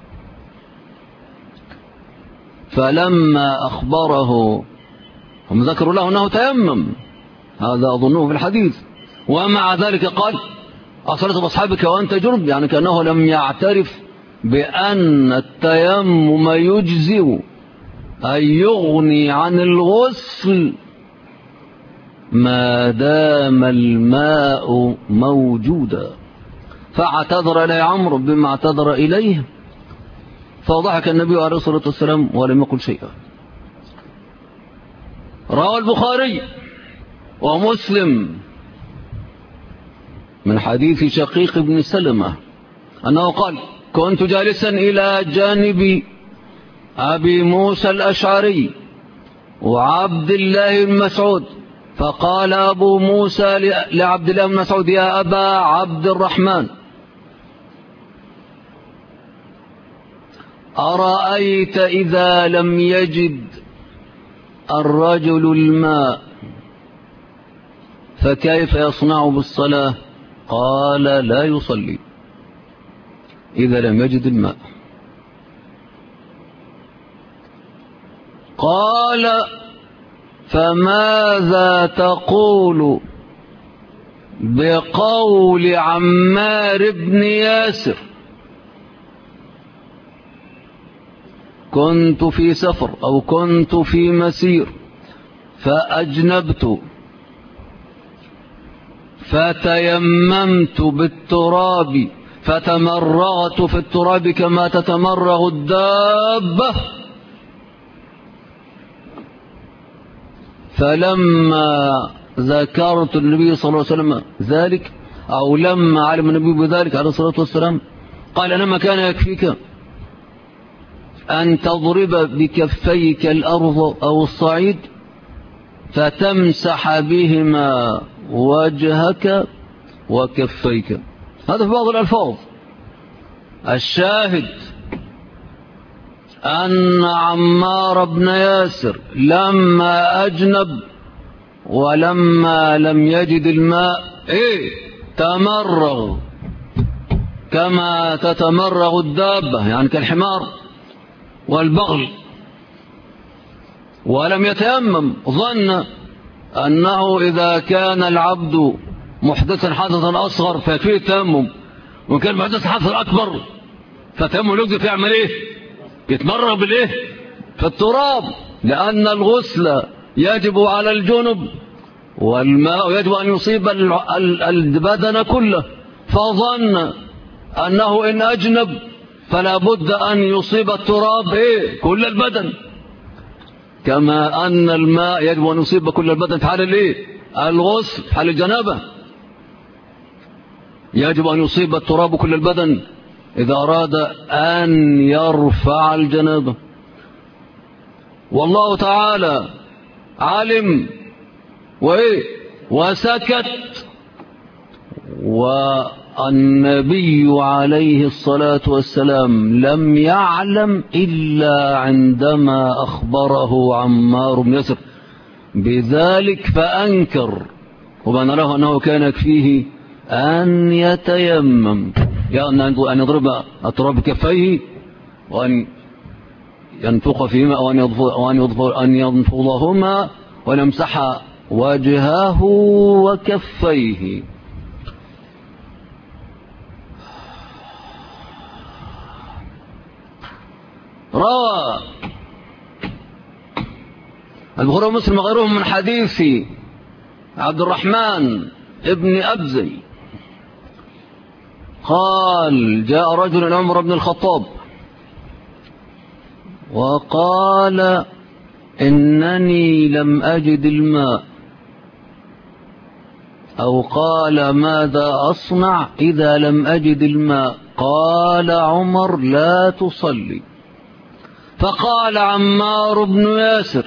Speaker 1: فلما أخبره هم ذكروا له أنه تيمم، هذا أظنه في الحديث، ومع ذلك قال: أصليت بأصحابك وأنت جنب، يعني كأنه لم يعترف بأن التيمم يجزئ أي يغني عن الغسل ما دام الماء موجودا. فاعتذر إليه عمرو بما اعتذر إليه، فضحك النبي عليه الصلاة والسلام ولم يقل شيئا. روى البخاري ومسلم من حديث شقيق بن سلمة أنه قال: كنت جالسا إلى جانب أبي موسى الأشعري وعبد الله بن مسعود، فقال أبو موسى لعبد الله بن مسعود: يا أبا عبد الرحمن، أرأيت إذا لم يجد الرجل الماء فكيف يصنع بالصلاة؟ قال: لا يصلي إذا لم يجد الماء. قال: فماذا تقول بقول عمار بن ياسر: كنت في سفر أو كنت في مسير فأجنبت فتيممت بالتراب فتمرغت في التراب كما تتمرغ الدابة، فلما ذكرت النبي صلى الله عليه وسلم ذلك، أو لما علم النبي بذلك عليه الصلاة والسلام، قال: إنما كان يكفيك أن تضرب بكفيك الأرض أو الصعيد فتمسح بهما وجهك وكفيك. هذا في بعض الألفاظ. الشاهد أن عمار بن ياسر لما أجنب ولما لم يجد الماء تمرغ كما تتمرغ الدابة، يعني كالحمار والبغل، ولم يتيمم. ظن أنه إذا كان العبد محدثا حدثا أصغر فيكفيه التيمم، وكان محدث حدثا أكبر فتيمم يقدر يعمل يتمرغ في التراب، لأن الغسل يجب على الجنب والماء يجب أن يصيب البدن كله، فظن أنه إن أجنب فلا بد أن يصيب التراب كل البدن، كما أن الماء يجب أن يصيب كل البدن في حال الغسل، في حال الجنابة يجب أن يصيب التراب كل البدن إذا أراد أن يرفع الجنابة. والله تعالى علم وسكت، والنبي عليه الصلاة والسلام لم يعلم إلا عندما أخبره عمار بن ياسر بذلك فأنكر، وبان له أنه كان يكفيه أن يتيمم، يعني أن يضرب التراب بكفيه وأن ينفخ فيهما وأن ينفضهما ويمسح وجهه وكفيه. روى البخاري ومسلم وغيرهم من حديث عبد الرحمن ابن أبزي قال: جاء رجل إلى عمر بن الخطاب وقال: إنني لم أجد الماء، أو قال: ماذا أصنع إذا لم أجد الماء؟ قال عمر: لا تصلي. فقال عمار بن ياسر: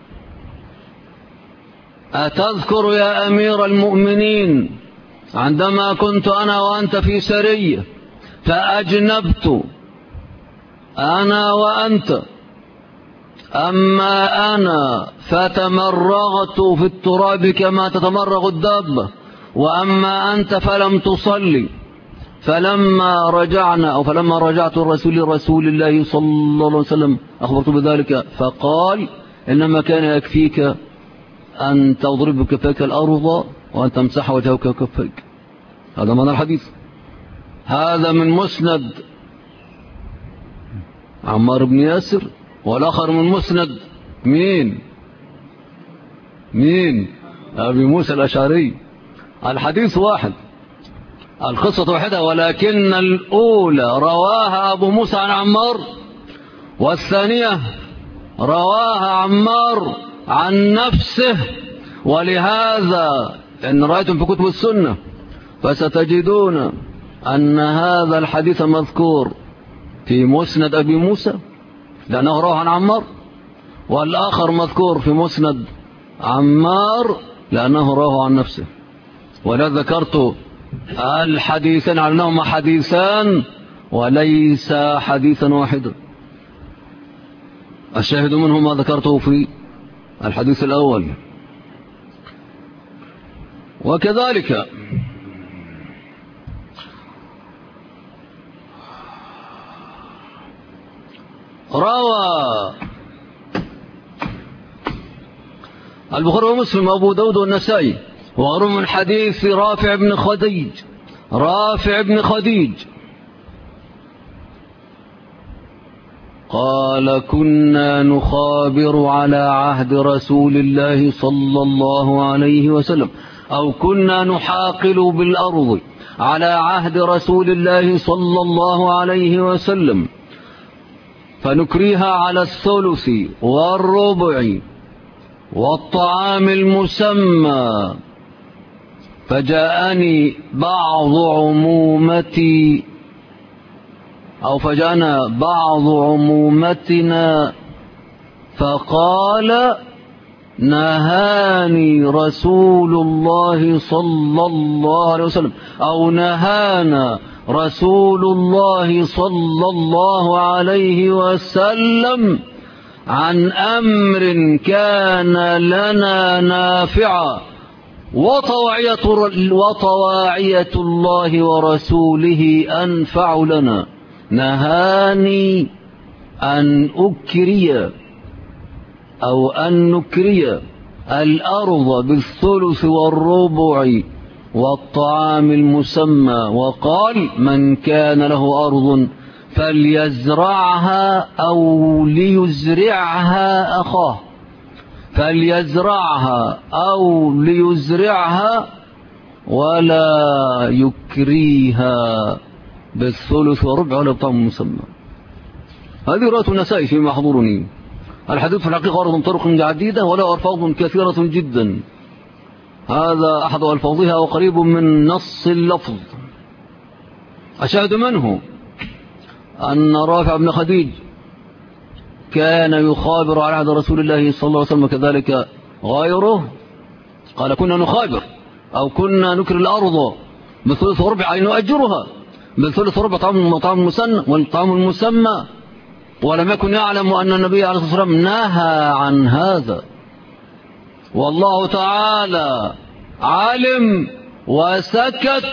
Speaker 1: أتذكر يا أمير المؤمنين عندما كنت أنا وأنت في سرية فأجنبت أنا وأنت، أما أنا فتمرغت في التراب كما تتمرغ الدابة، وأما أنت فلم تصلي. فلما رجعنا أو فلما رجعت رسول الله صلى الله عليه وسلم أخبرت بذلك، فقال: إنما كان يكفيك أن تضرب بكفيك الأرض وأن تمسح وجهك وكفيك. هذا معنى الحديث. هذا من مسند عمار بن ياسر، والآخر من مسند مين أبي موسى الأشعري. الحديث واحد، القصة واحدة، ولكن الأولى رواها أبو موسى عن عمار، والثانية رواها عمار عن نفسه. ولهذا إن رأيتم في كتب السنة فستجدون أن هذا الحديث مذكور في مسند أبي موسى لأنه روى عن عمار، والآخر مذكور في مسند عمار لأنه روى عن نفسه. ولا ذكرت الحديثين على أنهما حديثان وليس حديثا واحدا. الشاهد منه ما ذكرته في الحديث الأول. وكذلك روى البخاري ومسلم وأبو داود والنسائي وغيرهم من حديث رافع بن خديج قال كنا نخابر على عهد رسول الله صلى الله عليه وسلم، أو كنا نحاقل بالأرض على عهد رسول الله صلى الله عليه وسلم، فنكريها على الثلث والربع والطعام المسمى، فجاءني بعض عمومتنا فقال نهاني رسول الله صلى الله عليه وسلم، أو نهانا رسول الله صلى الله عليه وسلم عن أمر كان لنا نافعا وطواعية الله ورسوله أنفع لنا. نهاني أن نكري الأرض بالثلث والربع والطعام المسمى، وقال من كان له أرض فليزرعها أو ليزرعها ولا يكريها بالثلث والربع ولا بالطعام المسمى. هذه رواية النسائي فيما يحضرني. الحديث في الحقيقة ورد من طرق عديدة وله ألفاظ كثيرة جدا، هذا أحد ألفاظها وقريب من نص اللفظ. أشاهد منه أن رافع بن خديج كان يخابر على عهد رسول الله صلى الله عليه وسلم، كذلك غيره قال كنا نخابر أو كنا نكر الأرض بالثلث وربع أي نؤجرها بالثلث وربع طعام المسمى، ولم يكن يعلم أن النبي عليه الصلاة والسلام نهى عن هذا، والله تعالى علم وسكت،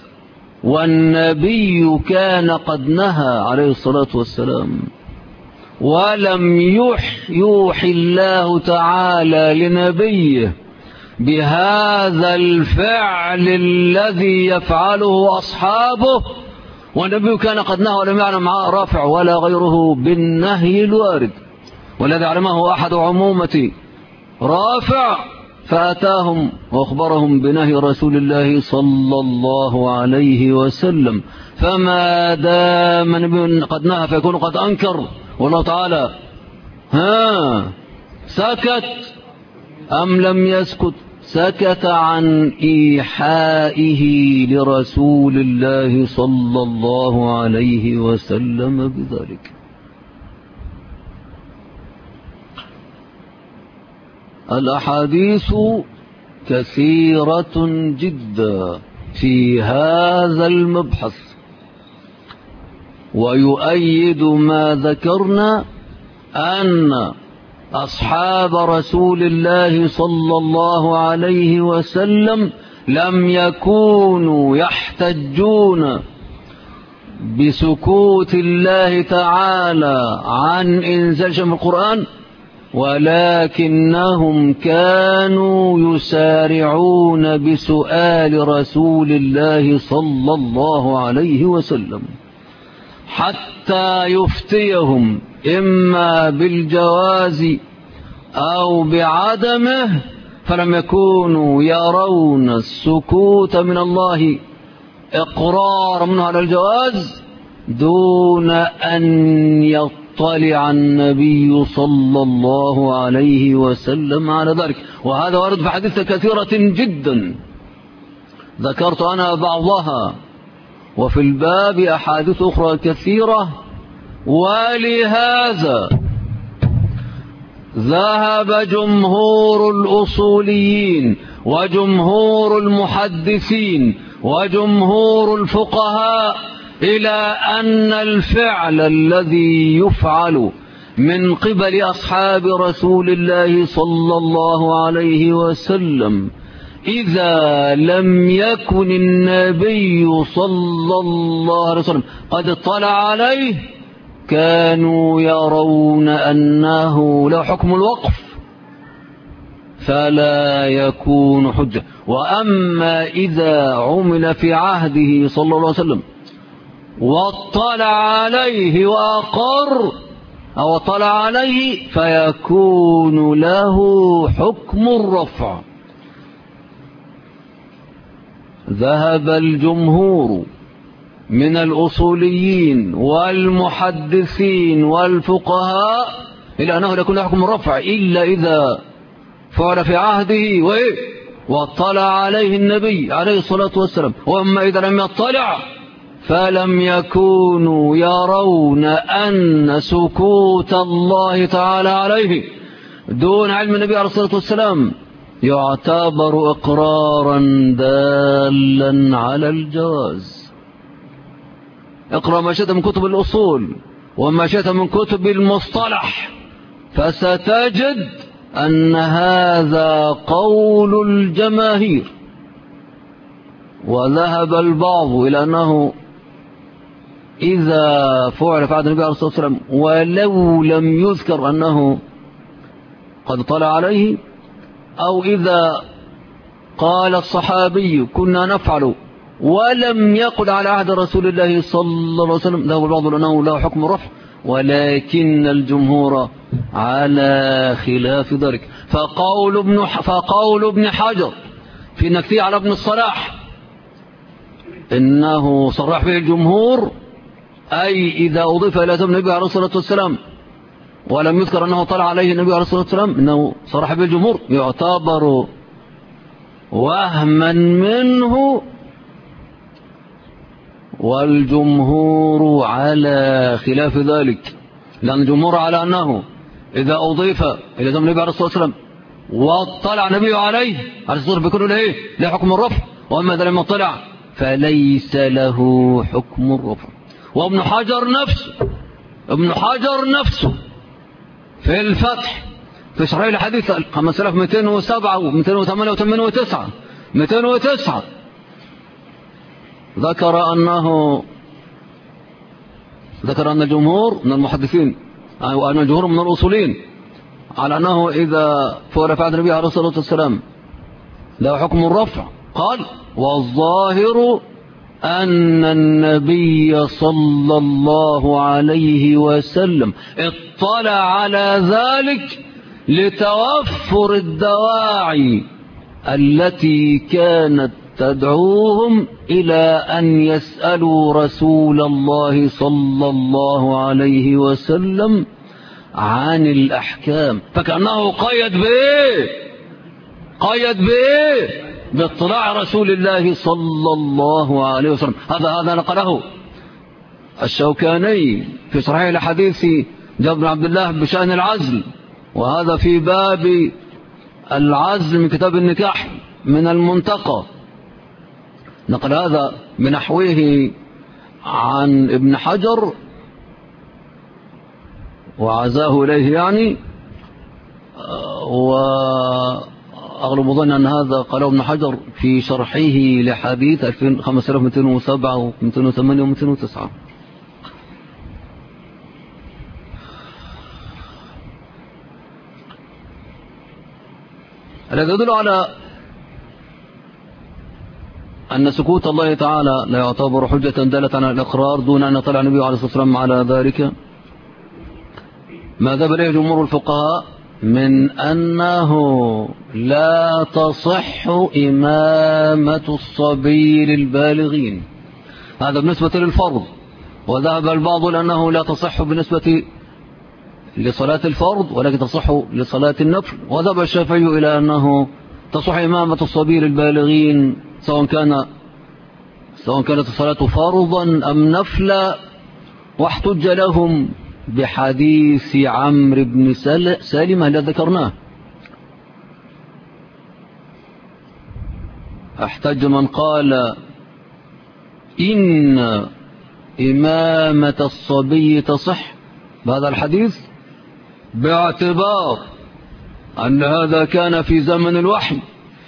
Speaker 1: والنبي كان قد نهى عليه الصلاة والسلام، ولم يوحي الله تعالى لنبيه بهذا الفعل الذي يفعله أصحابه، والنبي كان قد نهى ولم يعلم رافع ولا غيره بالنهي الوارد، والذي علمه أحد عمومة رافع فأتاهم وأخبرهم بنهي رسول الله صلى الله عليه وسلم، فما دام النبي قد نهى فيكون قد أنكر، والله تعالى سكت أم لم يسكت؟ سكت عن إيحائه لرسول الله صلى الله عليه وسلم بذلك. الأحاديث كثيرة جدا في هذا المبحث، ويؤيد ما ذكرنا أن أصحاب رسول الله صلى الله عليه وسلم لم يكونوا يحتجون بسكوت الله تعالى عن إنزال شيء من القرآن، ولكنهم كانوا يسارعون بسؤال رسول الله صلى الله عليه وسلم حتى يفتيهم إما بالجواز أو بعدمه، فلم يكونوا يرون السكوت من الله إقرار منه على الجواز دون أن يطلع النبي صلى الله عليه وسلم على ذلك. وهذا ورد في حديث كثيرة جدا ذكرت أنا بعضها، وفي الباب أحاديث أخرى كثيرة ولهذا ذهب جمهور الأصوليين وجمهور المحدثين وجمهور الفقهاء إلى أن الفعل الذي يفعل من قبل أصحاب رسول الله صلى الله عليه وسلم إذا لم يكن النبي صلى الله عليه وسلم قد اطلع عليه كانوا يرون أنه له حكم الوقف فلا يكون حجة. وأما إذا عمل في عهده صلى الله عليه وسلم واطلع عليه وأقر أو اطلع عليه فيكون له حكم الرفع. ذهب الجمهور من الأصوليين والمحدثين والفقهاء إلى أنه لا يكون له حكم الرفع إلا إذا فعل في عهده واطلع عليه النبي عليه الصلاة والسلام. وأما إذا لم يطلع فلم يكونوا يرون أن سكوت الله تعالى عليه دون علم النبي عليه الصلاة والسلام يعتبر إقرارا دالا على الجواز. اقرأ ما شئت من كتب الأصول وما شئت من كتب المصطلح فستجد أن هذا قول الجماهير. وذهب البعض إلى أنه إذا فعل في عهد النبي عليه الصلاة والسلام ولو لم يذكر أنه قد طلع عليه أو إذا قال الصحابي كنا نفعل ولم يقل على عهد رسول الله صلى الله عليه وسلم ذهب البعض لأنه له حكم الرفع ولكن الجمهور على خلاف ذلك. فقول ابن حجر في نكتيه على ابن الصلاح إنه صرح به الجمهور أي إذا أضيف إلى زمن النبي عليه الصلاة والسلام ولم يذكر أنه طلع عليه النبي عليه الصلاة والسلام إنه صرح به الجمهور يعتبر وهما منه. والجمهور على خلاف ذلك لأن الجمهور على أنه إذا أضيف إلى زمن النبي عليه الصلاة والسلام واطلع النبي عليه على الصلاة بيكون له حكم الرفع. وأما إذا لم يطلع فليس له حكم الرفع. وابن حجر نفسه في الفتح في شرح الحديث 5207 و208 و209 ذكر أن الجمهور من المحدثين وأن الجمهور من الأصولين على أنه إذا فعل في عهد النبي عليه الصلاة والسلام له حكم الرفع. قال والظاهر أن النبي صلى الله عليه وسلم اطلع على ذلك لتوفر الدواعي التي كانت تدعوهم إلى أن يسألوا رسول الله صلى الله عليه وسلم عن الأحكام. فكأنه قيد باطلاع رسول الله صلى الله عليه وسلم. هذا نقله الشوكاني في صحيح الحديث جابر بن عبد الله بشأن العزل، وهذا في باب العزل من كتاب النكاح من المنتقى. نقل هذا بنحوه عن ابن حجر وعزاه إليه يعني، وأغلب ظن أن هذا قاله ابن حجر في شرحه لحديث 5207 و208 و209. الذي يدل على أن سكوت الله تعالى لا يعتبر حجة دالة على الإقرار دون أن يطلع النبي عليه الصلاة والسلام على ذلك ما ذهب إليه جمهور الفقهاء من أنه لا تصح إمامة الصبي للبالغين. هذا بالنسبة للفرض. وذهب البعض لأنه لا تصح بالنسبة لصلاة الفرض ولكن تصح لصلاة النفل. وذهب الشافعي إلى أنه تصح إمامة الصبي للبالغين سواء كانت الصلاة فرضا أم نفلا. واحتج لهم بحديث عمرو بن سالم الذي ذكرناه. احتج من قال إن إمامة الصبي تصح بهذا الحديث باعتبار أن هذا كان في زمن الوحي،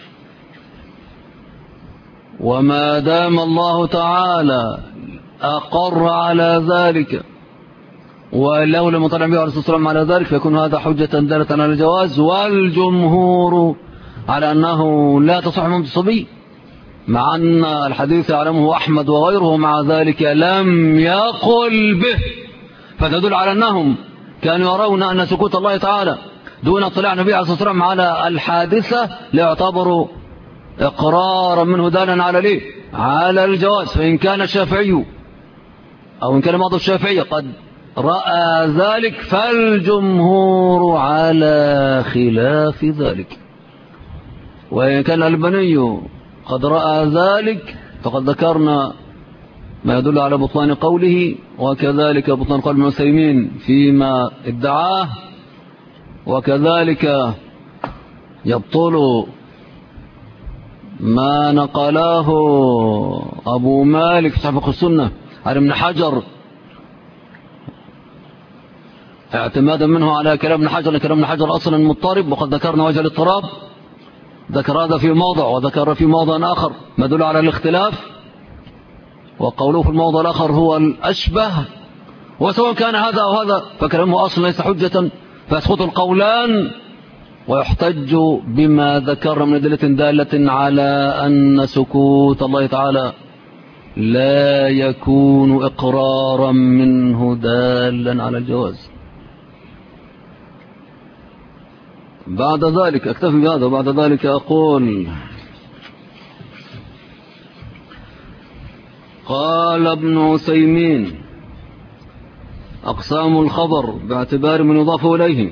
Speaker 1: وما دام الله تعالى أقر على ذلك ولو لم يطلع به عليه الصلاة والسلام على ذلك فيكون هذا حجة دالة على الجواز، والجمهور على أنه لا تصح إمامة الصبي مع أن الحديث يعلمه أحمد وغيره، مع ذلك لم يقل به، فتدل على أنهم كانوا يرون أن سكوت الله تعالى دون اطلاع النبي عليه الصلاة والسلام على الحادثة ليعتبروا إقرارا منه دالا على ليه؟ على الجواز. فإن كان الشافعي أو إن كان بعض الشافعية قد رأى ذلك فالجمهور على خلاف ذلك، وإن كان الألباني قد رأى ذلك فقد ذكرنا ما يدل على بطلان قوله، وكذلك بطلان قول ابن عثيمين فيما ادعاه، وكذلك يبطل ما نقله أبو مالك في تحقيق السنة عن ابن حجر اعتمادا منه على كلام ابن حجر، لكلام ابن حجر أصلا مضطرب، وقد ذكرنا وجه الاضطراب، ذكر هذا في موضع وذكر في موضع آخر ما يدل على الاختلاف، وقوله في الموضع الآخر هو الأشبه، وسواء كان هذا أو هذا فكلامه أصلا ليس حجة، فيسقط القولان ويحتج بما ذكر من أدلة دالة على أن سكوت الله تعالى لا يكون إقرارا منه دالا على الجواز. بعد ذلك أكتفي بهذا، وبعد ذلك أقول قال ابن عثيمين أقسام الخبر باعتبار من يضاف إليه،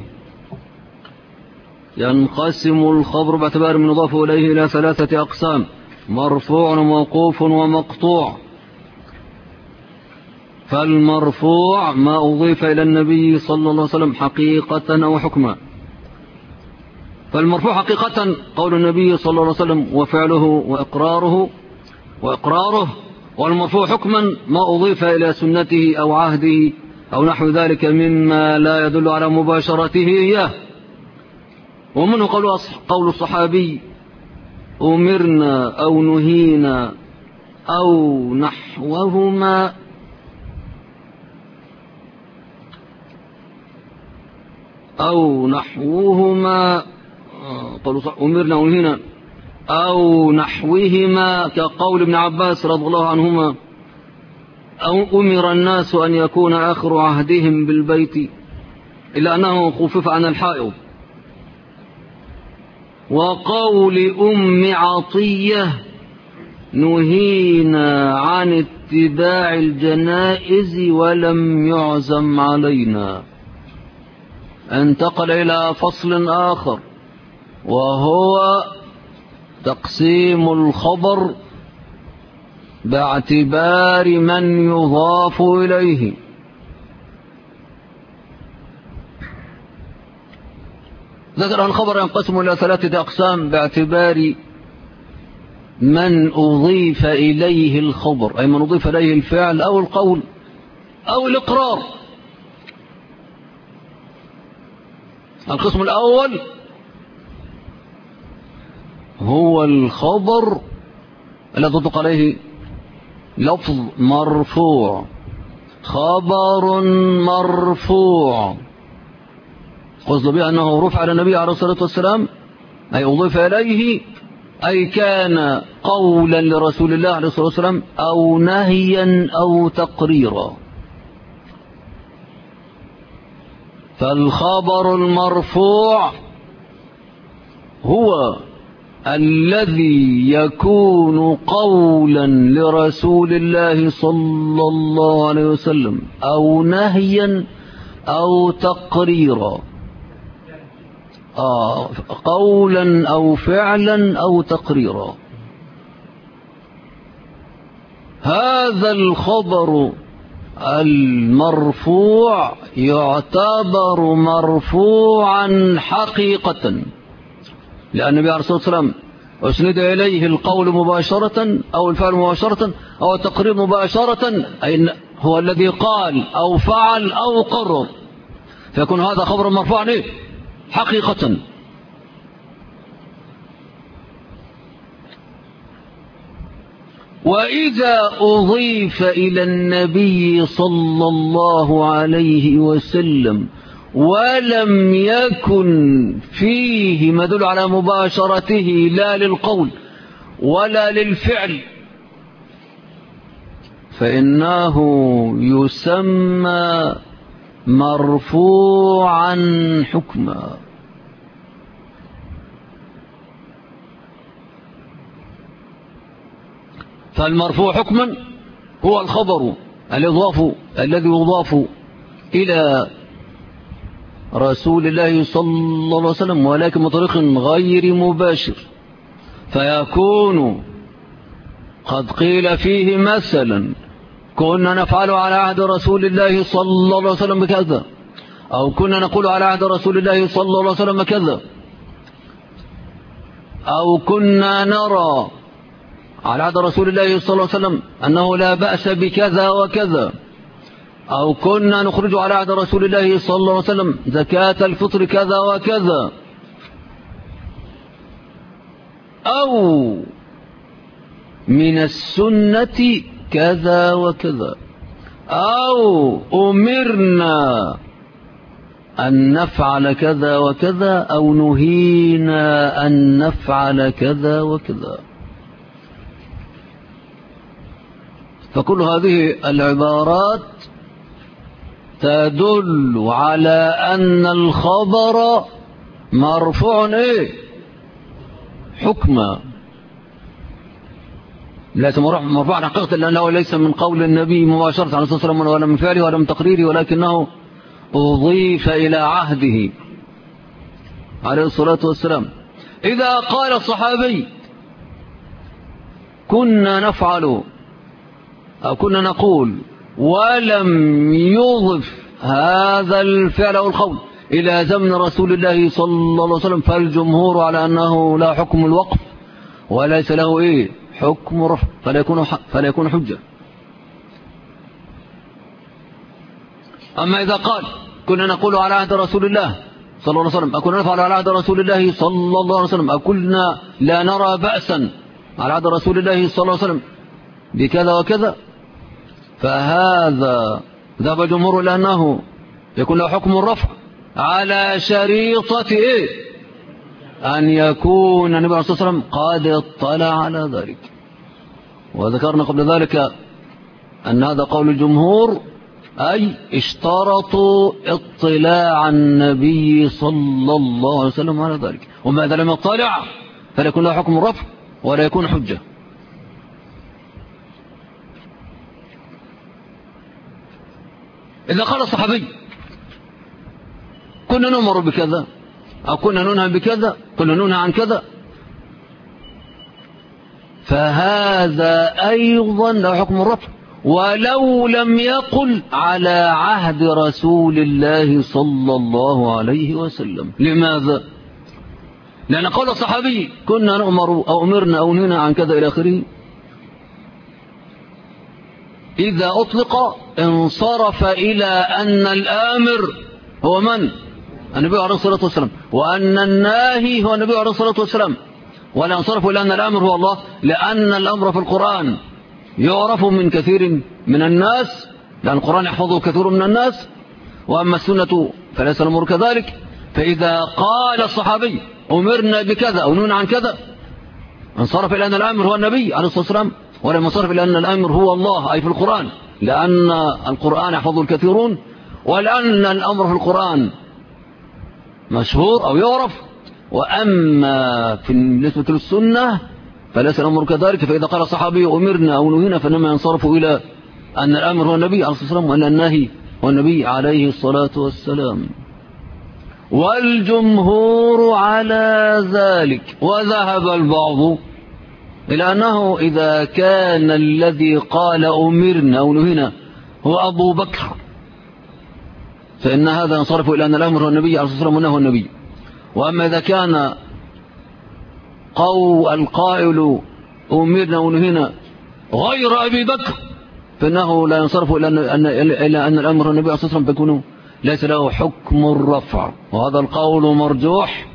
Speaker 1: ينقسم الخبر باعتبار من يضاف إليه إلى ثلاثة أقسام: مرفوع وموقوف ومقطوع. فالمرفوع ما أضيف إلى النبي صلى الله عليه وسلم حقيقة أو حكما. فالمرفوع حقيقة قول النبي صلى الله عليه وسلم وفعله وإقراره، والمرفوع حكما ما أضيف إلى سنته أو عهده أو نحو ذلك مما لا يدل على مباشرته إياه. ومنه قول الصحابي أمرنا أو نهينا أو نحوهما أمرنا أو نهينا أو نحوهما، كقول ابن عباس رضي الله عنهما أو أمر الناس أن يكون آخر عهدهم بالبيت إلا أنه خفف عن الحائض. وقول أم عطية نهينا عن اتباع الجنائز ولم يعزم علينا. انتقل إلى فصل آخر وهو تقسيم الخبر باعتبار من يضاف إليه. ذكر الخبر ينقسم إلى ثلاثة أقسام باعتبار من أضيف إليه الخبر، أي من أضيف إليه الفعل أو القول أو الإقرار. القسم الأول هو الخبر الذي تطلق عليه لفظ مرفوع، خبر مرفوع قصد به أنه رفع على النبي عليه الصلاة والسلام، أي أضيف إليه، أي كان قولا لرسول الله عليه الصلاة والسلام أو نهيا أو تقريرا. فالخبر المرفوع هو الذي يكون قولا لرسول الله صلى الله عليه وسلم أو نهيا أو تقريرا، قولا أو فعلا أو تقريرا. هذا الخبر المرفوع يعتبر مرفوعا حقيقة، لأن النبي عليه الصلاة والسلام أسند إليه القول مباشرة أو الفعل مباشرة أو التقرير مباشرة، أي هو الذي قال أو فعل أو قرر، فيكون هذا خبر مرفوعا حقيقة. وإذا أضيف إلى النبي صلى الله عليه وسلم ولم يكن فيه ما يدل على مباشرته لا للقول ولا للفعل فإنه يسمى مرفوعا حكما. فالمرفوع حكما هو الخبر الذي يضاف إلى رسول الله صلى الله عليه وسلم ولكن بطريق غير مباشر، فيكون قد قيل فيه مثلا كنا نفعل على عهد رسول الله صلى الله عليه وسلم بكذا، أو كنا نقول على عهد رسول الله صلى الله عليه وسلم كذا، أو كنا نرى على عهد رسول الله صلى الله عليه وسلم أنه لا بأس بكذا وكذا، أو كنا نخرج على عهد رسول الله صلى الله عليه وسلم زكاة الفطر كذا وكذا، أو من السنة كذا وكذا، أو أمرنا أن نفعل كذا وكذا، أو نهينا أن نفعل كذا وكذا. فكل هذه العبارات تدل على أن الخبر مرفوع حكما، ليس مرفوعا حقيقة، لأنه ليس من قول النبي مباشرة عليه الصلاة والسلام ولا من فعله ولا من تقريره، ولكنه أضيف إلى عهده عليه الصلاة والسلام. إذا قال الصحابي كنا نفعل أو كنا نقول ولم يضف هذا الفعل أو القول إلى زمن رسول الله صلى الله عليه وسلم، فالجمهور على أنه لا حكم الوقف وليس له حكم رفع، فلا يكون حجة. أما إذا قال كنا نقول على عهد رسول الله صلى الله عليه وسلم، أكنا نفعل على عهد رسول الله صلى الله عليه وسلم، أكنا لا نرى بأسا على عهد رسول الله صلى الله عليه وسلم بكذا وكذا، فهذا ذهب الجمهور لأنه يكون له حكم الرفع على شريطة أن يكون النبي عليه الصلاة والسلام قد اطلع على ذلك. وذكرنا قبل ذلك أن هذا قول الجمهور، أي اشترطوا اطلاع النبي صلى الله عليه وسلم على ذلك، وماذا لم يطلع فلا يكون له حكم الرفع ولا يكون حجة. إذا قال الصحابي كنا نؤمر بكذا أو كنا ننهى بكذا، كنا ننهى عن كذا، فهذا أيضا له حكم الرفع ولو لم يقل على عهد رسول الله صلى الله عليه وسلم. لماذا؟ لأن قول الصحابي كنا نؤمر أو أمرنا أو نهينا عن كذا إلى آخره إذا أطلق انصرف إلى أن الآمر هو من؟ النبي عليه الصلاة والسلام، وأن الناهي هو النبي عليه الصلاة والسلام، ولا انصرف إلى أن الآمر هو الله، لأن الأمر في القرآن يعرف من كثير من الناس، لأن القرآن يحفظه كثير من الناس، وأما السنة فليس الأمر كذلك. فإذا قال الصحابي أمرنا بكذا أو نهينا عن كذا انصرف إلى أن الآمر هو النبي عليه الصلاة والسلام، ولم ينصرف إلى أن الآمر هو الله أي في القرآن، لأن القرآن يحفظه الكثيرون، ولأن الأمر في القرآن مشهور أو يعرف. وأما في نسبة للسنة فليس الأمر كذلك. فإذا قال الصحابي أمرنا أو نهينا فإنما ينصرف إلى أن الآمر هو النبي عليه الصلاة والسلام وأن الناهي هو النبي عليه الصلاة والسلام. والجمهور على ذلك. وذهب البعض إلى أنه إذا كان الذي قال أمرنا أو نهينا هو أبو بكر، فإن هذا ينصرف إلى أن الأمر هو النبي عليه الصلاة والسلام وأنه النبي. وأما إذا كان القائل أمرنا ونهينا غير أبي بكر فإنه لا ينصرف إلى أن الأمر هو النبي عليه الصلاة والسلام، فيكون ليس له حكم الرفع، وهذا القول مرجوح.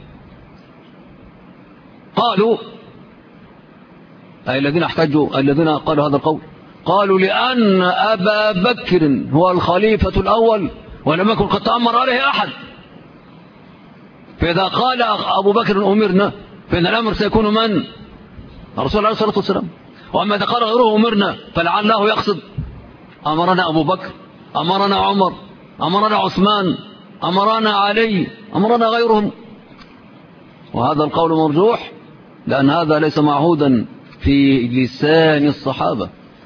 Speaker 1: قالوا أي الذين احتجوا الذين قالوا هذا القول قالوا لأن أبا بكر هو الخليفة الأول ولم يكن قد تأمر عليه أحد، فإذا قال أبو بكر أمرنا فإن الأمر سيكون من؟ الرسول عليه الصلاة والسلام. وأما إذا قال غيره أمرنا فلعله يقصد أمرنا أبو بكر، أمرنا عمر، أمرنا عثمان، أمرنا علي، أمرنا غيرهم. وهذا القول مرجوح لأن هذا ليس معهودا في لسان الصحابة.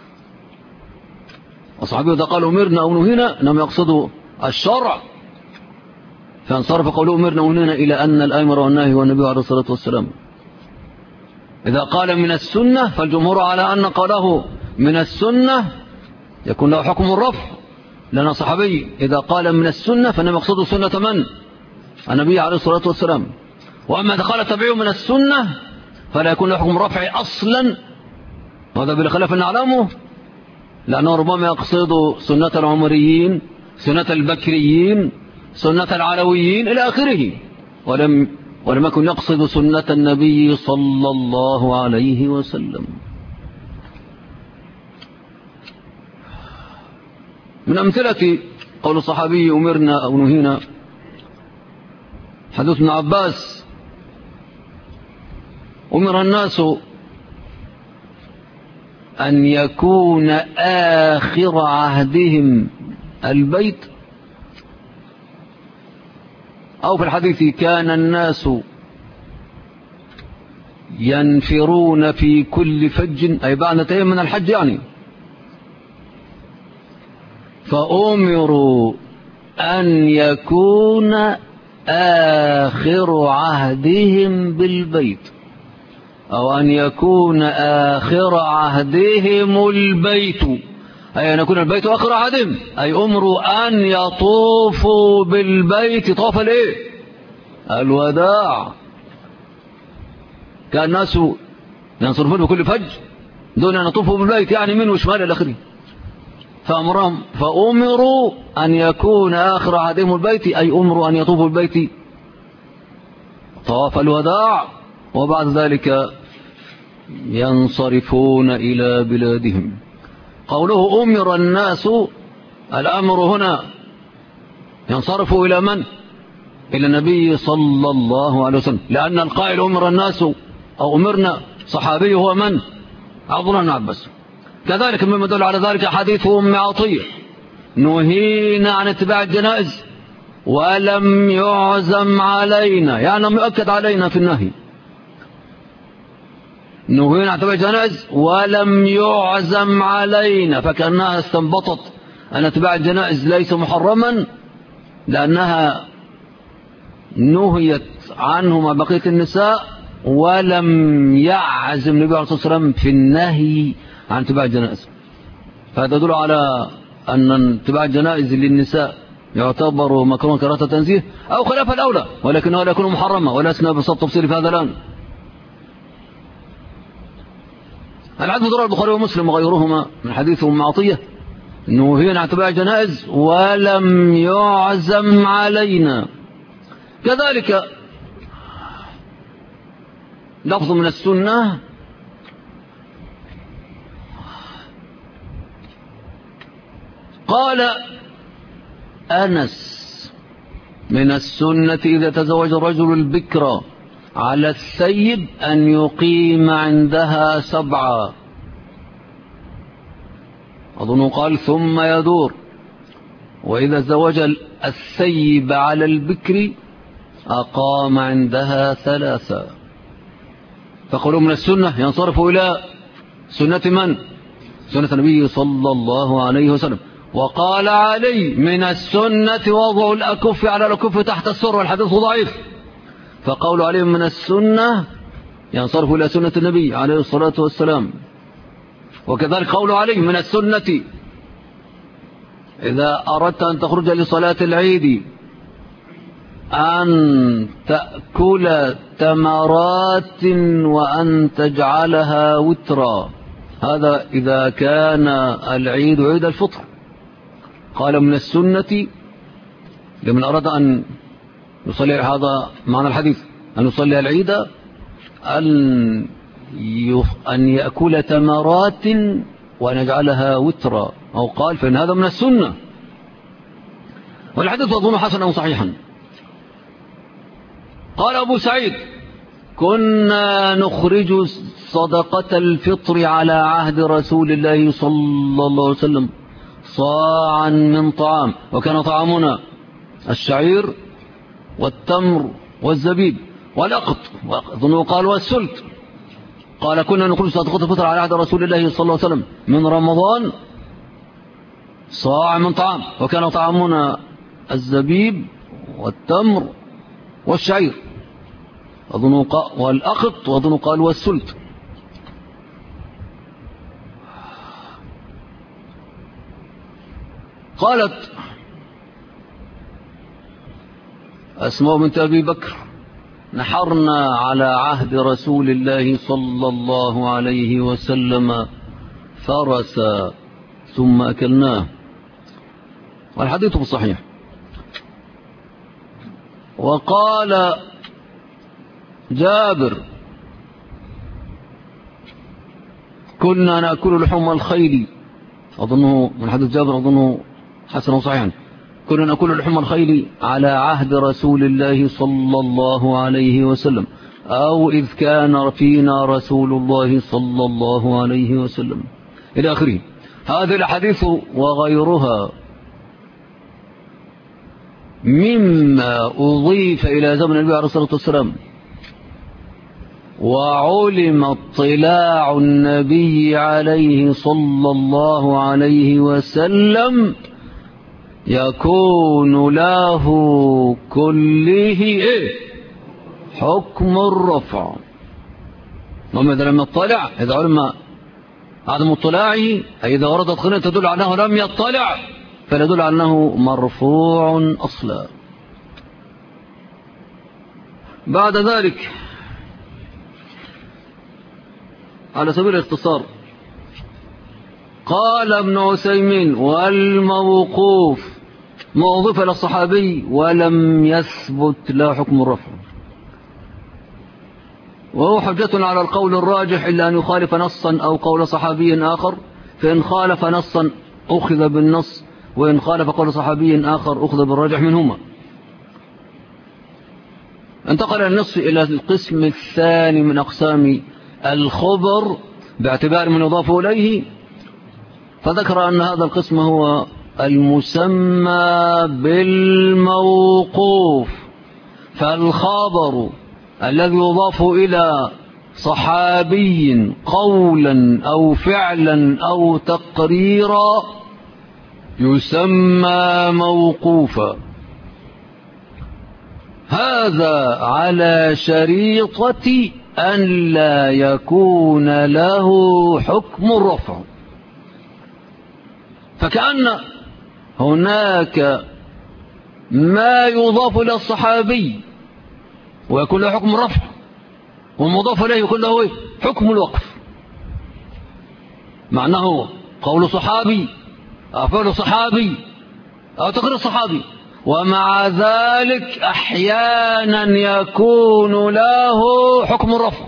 Speaker 1: الصحابة إذا قالوا أمرنا أو نهينا إنهم يقصدوا الشرع، فانصرف قولوا أمرنا ونهينا إلى أن الأمر والنهي هو النبي عليه الصلاة والسلام. إذا قال من السنة فالجمهور على أن قاله من السنة يكون له حكم الرفع، لأن صحابي إذا قال من السنة فإنما يقصد سنة من؟ النبي عليه الصلاة والسلام. وأما إذا قال تبعيه من السنة فلا يكون له حكم الرفع أصلا، وهذا بالخلاف نعلمه، لأنه ربما يقصد سنة العمريين، سنة البكريين، سنة العلويين إلى آخره، ولم يكن يقصد سنة النبي صلى الله عليه وسلم. من أمثلة قول الصحابي أمرنا أو نهينا حديث ابن عباس: أمر الناس أن يكون آخر عهدهم البيت، أو في الحديث كان الناس ينفرون في كل فج، أي بعد تيم من الحج يعني، فأمروا أن يكون آخر عهدهم بالبيت، أو أن يكون آخر عهدهم البيت، أي أن يكون البيت آخر عهدهم، أي أمروا أن يطوفوا بالبيت طوف الإيه؟ الوداع. كان الناس ينصرفون بكل فج دون أن يطوفوا بالبيت، يعني من وشمال إلى آخره. فأمروا أن يكون آخر عهدهم البيت، أي أمروا أن يطوفوا البيت طواف الوداع، وبعد ذلك ينصرفون إلى بلادهم. قوله أمر الناس، الأمر هنا ينصرف إلى من؟ إلى النبي صلى الله عليه وسلم، لأن القائل أمر الناس أو أمرنا صحابي هو من؟ عبد الله بن عباس. كذلك مما يدل على ذلك حديث أم عطية: نهينا عن اتباع الجنائز ولم يعزم علينا، يعني لم يؤكد علينا في النهي. نهينا عن اتباع الجنائز ولم يعزم علينا، فكأنها استنبطت أن اتباع الجنائز ليس محرما، لأنها نهيت عنه مع بقية النساء، ولم يعزم النبي عليه الصلاة والسلام في النهي عن اتباع الجنائز. فهذا يدل على أن اتباع الجنائز للنساء يعتبر مكروه كراهة تنزيه أو خلاف الأولى، ولكنه لا يكون محرمة، ولسنا بسط تفصيل في هذا الآن. الحديث رواه البخاري ومسلم وغيرهما من حديث أم عطية: نهينا عن اتباع الجنائز ولم يعزم علينا. كذلك لفظ من السنة: قال أنس: من السنة إذا تزوج الرجل البكرة على الثيب أن يقيم عندها 7، أظن قال ثم يدور، وإذا زوج الثيب على البكر أقام عندها 3. فقالوا من السنة ينصرف إلى سنة من؟ سنة النبي صلى الله عليه وسلم. وقال علي: من السنة وضع الأكف على الأكف تحت السر، والحديث ضعيف. فقول علي من السنة ينصرف إلى سنة النبي عليه الصلاة والسلام. وكذلك قول علي: من السنة إذا أردت أن تخرج لصلاة العيد أن تأكل تمرات وأن تجعلها وترا، هذا إذا كان العيد عيد الفطر. قال من السنة لمن أراد أن يصلي، هذا معنى الحديث، أن يصلي العيد أن يأكل تمرات وأن يجعلها وترا، أو قال فإن هذا من السنة. والحديث أظن حسنا صحيحا. قال أبو سعيد كنا نخرج صدقة الفطر على عهد رسول الله صلى الله عليه وسلم صاعا من طعام، وكان طعامنا الشعير والتمر والزبيب والأقط، وأظنه قال والسلت. قال كنا نخرج صدقة الفطر على عهد رسول الله صلى الله عليه وسلم من رمضان صاع من طعام، وكان طعامنا الزبيب والتمر والشعير والأقط، وأظن قال والسلت. قالت أسماء بنت أبي بكر نحرنا على عهد رسول الله صلى الله عليه وسلم فرسا ثم أكلناه، والحديث صحيح. وقال جابر كنا نأكل لحوم الخيل، أظنه من حديث جابر، أظنه حسن صحيحا، كنا نأكل لحوم الخيل على عهد رسول الله صلى الله عليه وسلم، أو إذ كان فينا رسول الله صلى الله عليه وسلم إلى آخره. هذه الحديث وغيرها مما أضيف إلى زمن النبي عليه الصلاة والسلام، وعلم اطلاع النبي عليه صلى الله عليه وسلم يكون له كله حكم الرفع. وماذا لم يطلع، إذا علم عدم اطلاعه، أي إذا وردت قرينة تدل على أنه لم يطلع فيدل على أنه مرفوع أصلا. بعد ذلك على سبيل الاختصار قال ابن عثيمين والموقوف موظف للصحابي ولم يثبت له حكم الرفع، وهو حجة على القول الراجح إلا أن يخالف نصا أو قول صحابي آخر، فإن خالف نصا أخذ بالنص، وإن خالف قول صحابي آخر أخذ بالراجح منهما. انتقل النص إلى القسم الثاني من أقسام الخبر باعتبار من يضاف إليه، فذكر أن هذا القسم هو المسمى بالموقوف. فالخبر الذي يضاف إلى صحابي قولا أو فعلا أو تقريرا يسمى موقوفا، هذا على شريطة أن لا يكون له حكم الرفع. فكأن هناك ما يضاف إلى الصحابي ويكون له حكم الرفع، والمضاف إليه يكون له حكم الوقف، معناه قول صحابي أو فعل صحابي أو تقرير صحابي، ومع ذلك أحيانا يكون له حكم الرفع.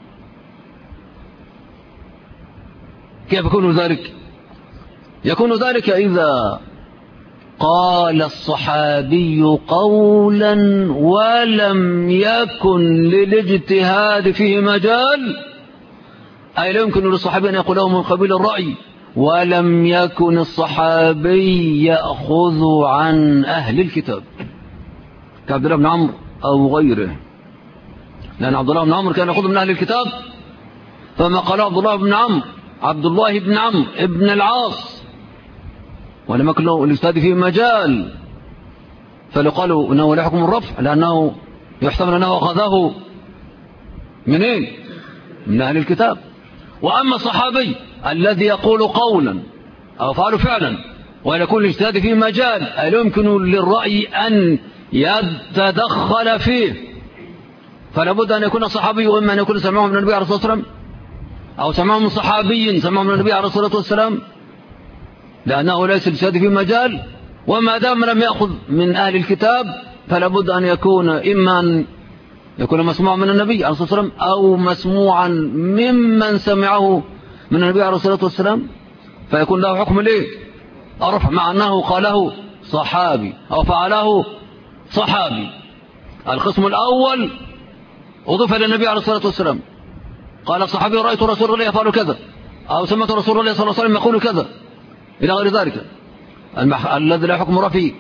Speaker 1: كيف يكون ذلك؟ يكون ذلك إذا قال الصحابي قولا ولم يكن للاجتهاد فيه مجال، أي لا يمكن للصحابي أن يقوله من قبيل الرأي، ولم يكن الصحابي يأخذ عن أهل الكتاب كعبد الله بن عمرو أو غيره، لأن عبد الله بن عمرو كان يأخذ من أهل الكتاب، فما قال عبد الله بن عمرو ابن العاص ولم يكن له الاجتهاد فيه مجال، فلقالوا أنه لا حكم الرفع، لأنه يحتمل أنه أخذه منين؟ من أهل الكتاب. وأما الصحابي الذي يقول قولا أو فعل فعلا ولا يكون الاجتهاد فيه مجال، لا يمكن للرأي أن يتدخل فيه، فلا بد أن يكون صحابي، وإما أن يكون سمعه من النبي عليه الصلاة والسلام أو سمعه من صحابي سمعه من النبي عليه الصلاة والسلام، لأنه ليس الاجتهاد فيه مجال. وما دام لم يأخذ من أهل الكتاب فلا بد أن يكون إما أن يكون مسموعا من النبي عليه الصلاة والسلام أو مسموعا ممن سمعه من النبي عليه الصلاة والسلام، فيكون له حكم ليه أرفع، مع أنه قاله صحابي أو فعله صحابي. القسم الأول أضيف إلى النبي عليه الصلاة والسلام، قال الصحابي رأيت رسول الله يفعل كذا، أو سمعت رسول الله صلى الله عليه وسلم يقول كذا، إلى غير ذلك. الذي لا حكم رفي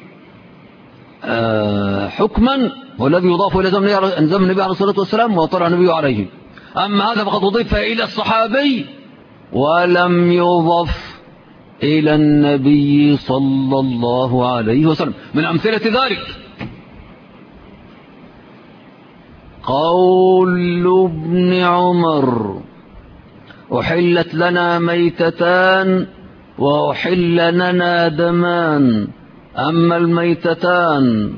Speaker 1: حكما والذي يضاف إلى زمن النبي عليه الصلاة والسلام وطلع النبي عليه. أما هذا فقد أضيف إلى الصحابي ولم يضف إلى النبي صلى الله عليه وسلم. من أمثلة ذلك قول ابن عمر: أحلت لنا ميتتان وأحل لنا دمان، أما الميتتان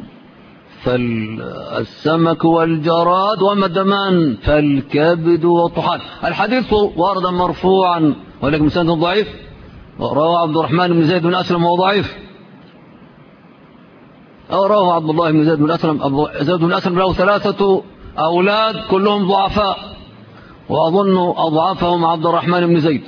Speaker 1: فالسمك والجراد، وأما الدمان فالكبد والطحال. الحديث ورد مرفوعا ولكن سند ضعيف، رواه عبد الرحمن بن زيد بن أسلم وهو ضعيف، أو رواه عبد الله بن زيد بن أسلم. زيد بن أسلم له 3 أولاد كلهم ضعفاء، وأظن أضعفهم عبد الرحمن بن زيد.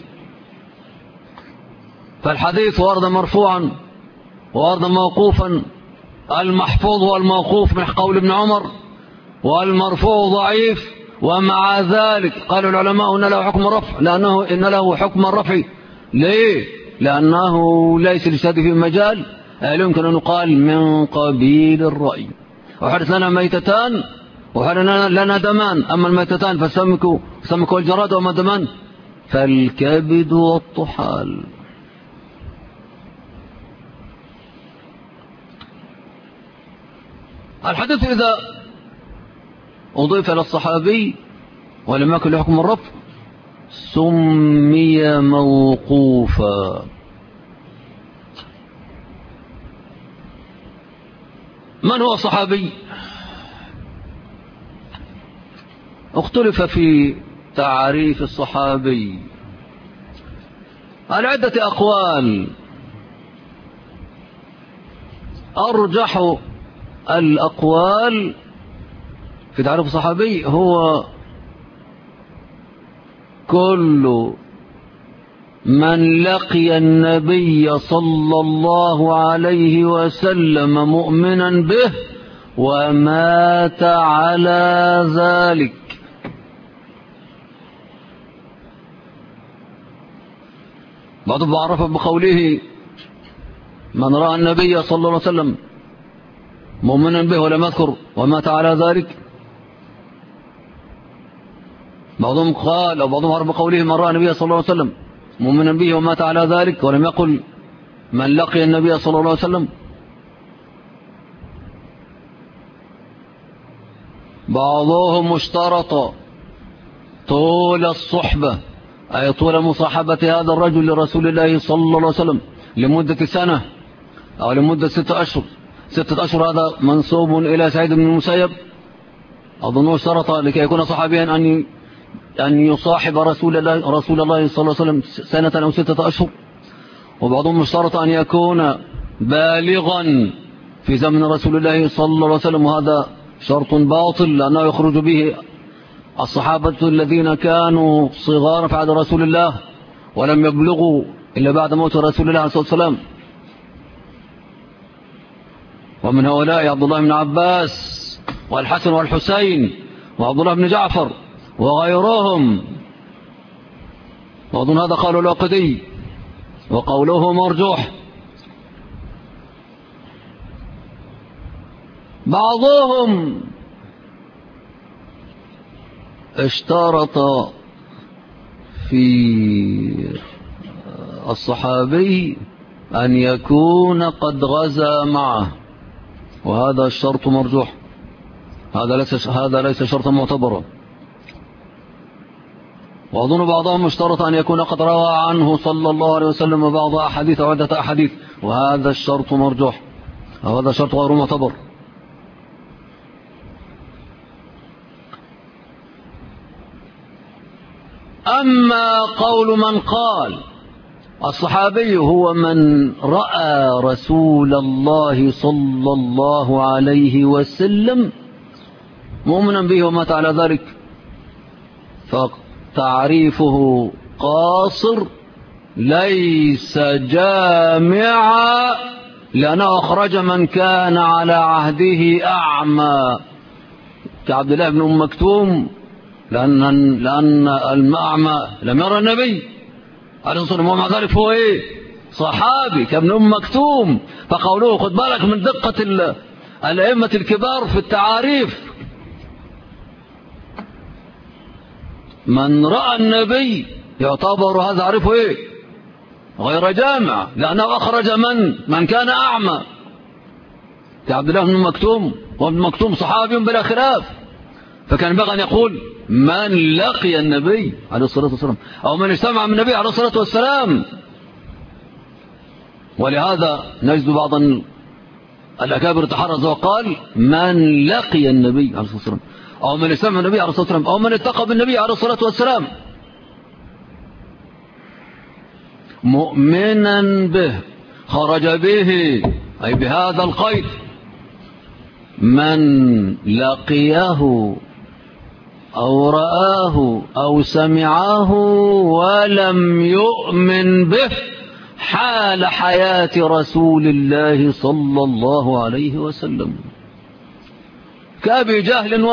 Speaker 1: فالحديث ورد مرفوعا وورد موقوفا، المحفوظ والموقوف من قول ابن عمر، والمرفوع ضعيف. ومع ذلك قال العلماء إن له حكم الرفع، لأنه إن له حكم الرفع. ليه؟ لأنه ليس الاجتهاد في مجال، لا يمكن أن يقال من قبيل الرأي. وحدث لنا ميتتان وحدث لنا دمان، أما الميتتان فالسمك والجراد، وأما الدمان فالكبد والطحال. الحديث إذا أضيف إلى الصحابي ولم يكن له حكم الرفع سمي موقوفا. من هو الصحابي؟ اختلف في تعريف الصحابي على عدة أقوال. أرجح الأقوال في تعريف الصحابي هو كل من لقي النبي صلى الله عليه وسلم مؤمنا به ومات على ذلك. بعضهم عرف بقوله من رأى النبي صلى الله عليه وسلم مؤمنا به ولم يذكر ومات على ذلك. بعضهم قال أو بعضهم عرف بقوله من رأى النبي صلى الله عليه وسلم مؤمنا به ومات على ذلك، ولم يقل من لقي النبي صلى الله عليه وسلم. بعضهم اشترط طول الصحبة، أي طول مصاحبة هذا الرجل لرسول الله صلى الله عليه وسلم لمدة سنة أو لمدة 6 أشهر. 6 أشهر هذا منسوب إلى سعيد بن المسيب، أظنه اشترط لكي يكون صحابيا أن يصاحب رسول الله صلى الله عليه وسلم سنة أو 6 أشهر. وبعضهم اشترط أن يكون بالغا في زمن رسول الله صلى الله عليه وسلم، وهذا شرط باطل لأنه يخرج به الصحابة الذين كانوا صغار في عهد رسول الله ولم يبلغوا إلا بعد موت رسول الله صلى الله عليه وسلم. ومن هؤلاء عبد الله بن عباس والحسن والحسين وعبد الله بن جعفر وغيرهم. وأظن هذا قال الواقدي وقوله مرجوح. بعضهم اشترط في الصحابي أن يكون قد غزا معه، وهذا الشرط مرجوح، هذا ليس شرطا معتبرا. وأظن بعضهم اشترط أن يكون قد روى عنه صلى الله عليه وسلم بعض أحاديث أو عدة أحاديث، وهذا الشرط مرجوح، أو هذا الشرط غير معتبر. أما قول من قال الصحابي هو من رأى رسول الله صلى الله عليه وسلم مؤمنا به ومات على ذلك، فتعريفه قاصر ليس جامعا، لأنه أخرج من كان على عهده أعمى كعبد الله بن أم مكتوم، لأن الأعمى لم يرى النبي عليه الصلاة والسلام، ومع ذلك هو صحابي كابن أم مكتوم. فقوله خد بالك من دقة الأئمة الكبار في التعاريف، من رأى النبي يعتبر هذا عارفه غير جامع، لأنه أخرج من كان أعمى كعبد الله بن مكتوم، وابن مكتوم صحابي بلا خلاف، فكان ينبغي أن يقول من لقي النبي عليه الصلاة والسلام أو من اجتمع من النبي عليه الصلاة والسلام. ولهذا نجد بعض الأكابر تحرز وقال من لقي النبي عليه الصلاة والسلام، أو من اجتمع من النبي عليه الصلاة والسلام، أو من التقى بالنبي عليه الصلاة والسلام مؤمنا به، خرج به أي بهذا القيد، من لقيه أو رآه أو سمعه ولم يؤمن به حال حياة رسول الله صلى الله عليه وسلم، كأبي جهل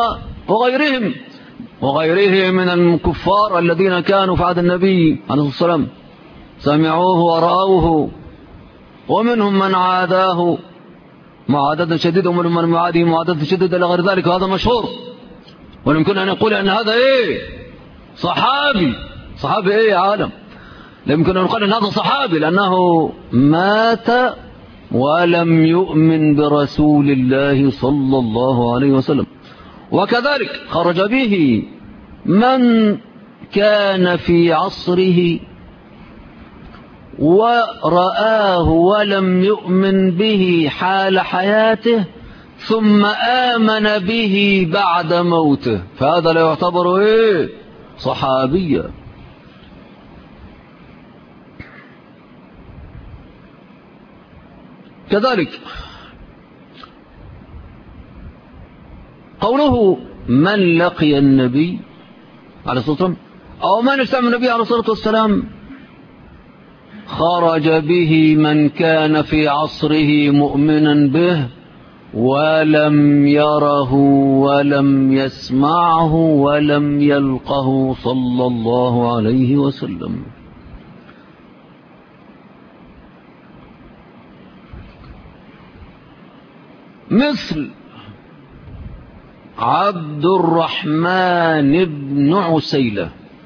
Speaker 1: وغيرهم من الكفار الذين كانوا في عهد النبي عليه الصلاة والسلام سمعوه ورأوه، ومنهم من عاداه معادة شديدة، ومنهم من معاديه معادة شديدة إلى غير ذلك، وهذا مشهور. ويمكن أن يقول أن هذا صحابي يا عالم، لا يمكن أن نقول أن هذا صحابي لأنه مات ولم يؤمن برسول الله صلى الله عليه وسلم. وكذلك خرج به من كان في عصره ورآه ولم يؤمن به حال حياته ثم آمن به بعد موته، فهذا لا يعتبر صحابيا. كذلك قوله من لقي النبي عليه الصلاة والسلام أو من اجتمع النبي عليه الصلاة والسلام، خرج به من كان في عصره مؤمنا به ولم يره ولم يسمعه ولم يلقه صلى الله عليه وسلم. مثل عبد الرحمن بن عسيلة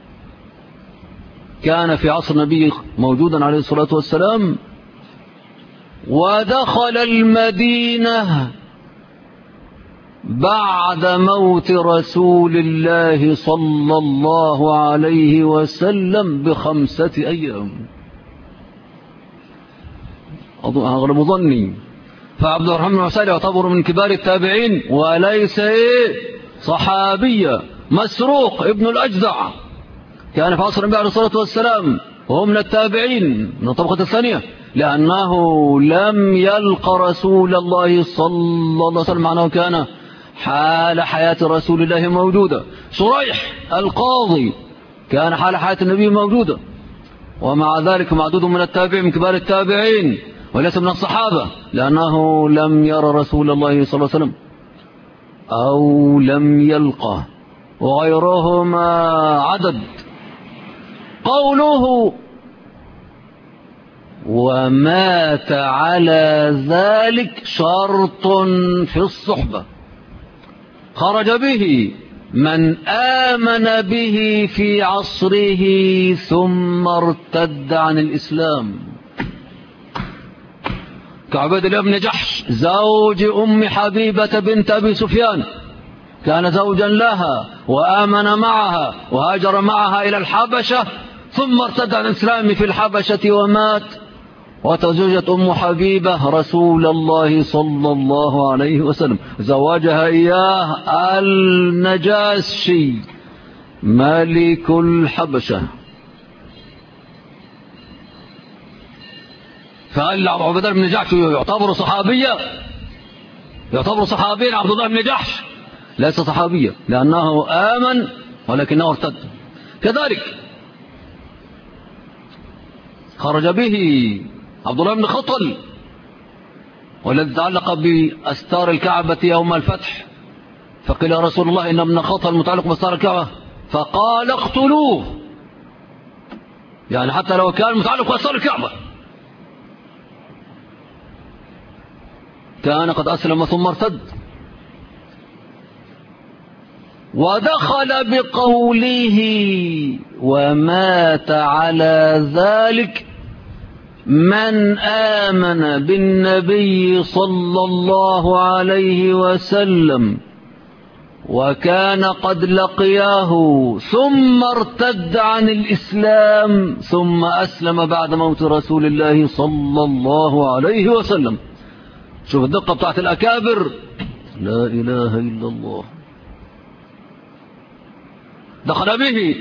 Speaker 1: كان في عصر النبي موجودا عليه الصلاة والسلام، ودخل المدينة بعد موت رسول الله صلى الله عليه وسلم ب5 أيام، أغلب ظني. فعبد الرحمن بن عسيلة يعتبر من كبار التابعين وليس صحابيا. مسروق ابن الأجدع كان في عصر النبي عليه الصلاة والسلام وهو من التابعين من الطبقة الثانية، لأنه لم يلق رسول الله صلى الله عليه وسلم، معناه كان حال حياة رسول الله موجودة. شريح القاضي كان حال حياة النبي موجودة، ومع ذلك معدود من التابعين من كبار التابعين وليس من الصحابة، لأنه لم يرى رسول الله صلى الله عليه وسلم أو لم يلقه، وغيرهما عدد. قوله ومات على ذلك شرط في الصحبة، خرج به من آمن به في عصره ثم ارتد عن الإسلام، كعبيد الله بن جحش زوج أم حبيبة بنت أبي سفيان، كان زوجا لها وآمن معها وهاجر معها إلى الحبشة، ثم ارتد عن الإسلام في الحبشة ومات، وتزوجت أم حبيبة رسول الله صلى الله عليه وسلم، زواجها إياه النجاشي ملك الحبشة. فقال عبد الله بن جحش يعتبر صحابيا؟ يعتبر صحابيا عبد الله بن جحش؟ ليس صحابيا، لأنه آمن ولكنه ارتد. كذلك خرج به عبد الله بن خطل، والذي تعلق بأستار الكعبة يوم الفتح، فقيل يا رسول الله إن ابن خطل متعلق بأستار الكعبة، فقال اقتلوه، يعني حتى لو كان متعلق بأستار الكعبة. كان قد أسلم ثم ارتد. ودخل بقوله ومات على ذلك من آمن بالنبي صلى الله عليه وسلم وكان قد لقياه ثم ارتد عن الإسلام ثم أسلم بعد موت رسول الله صلى الله عليه وسلم. شوف الدقة بتاعت الأكابر، لا إله إلا الله. دخل به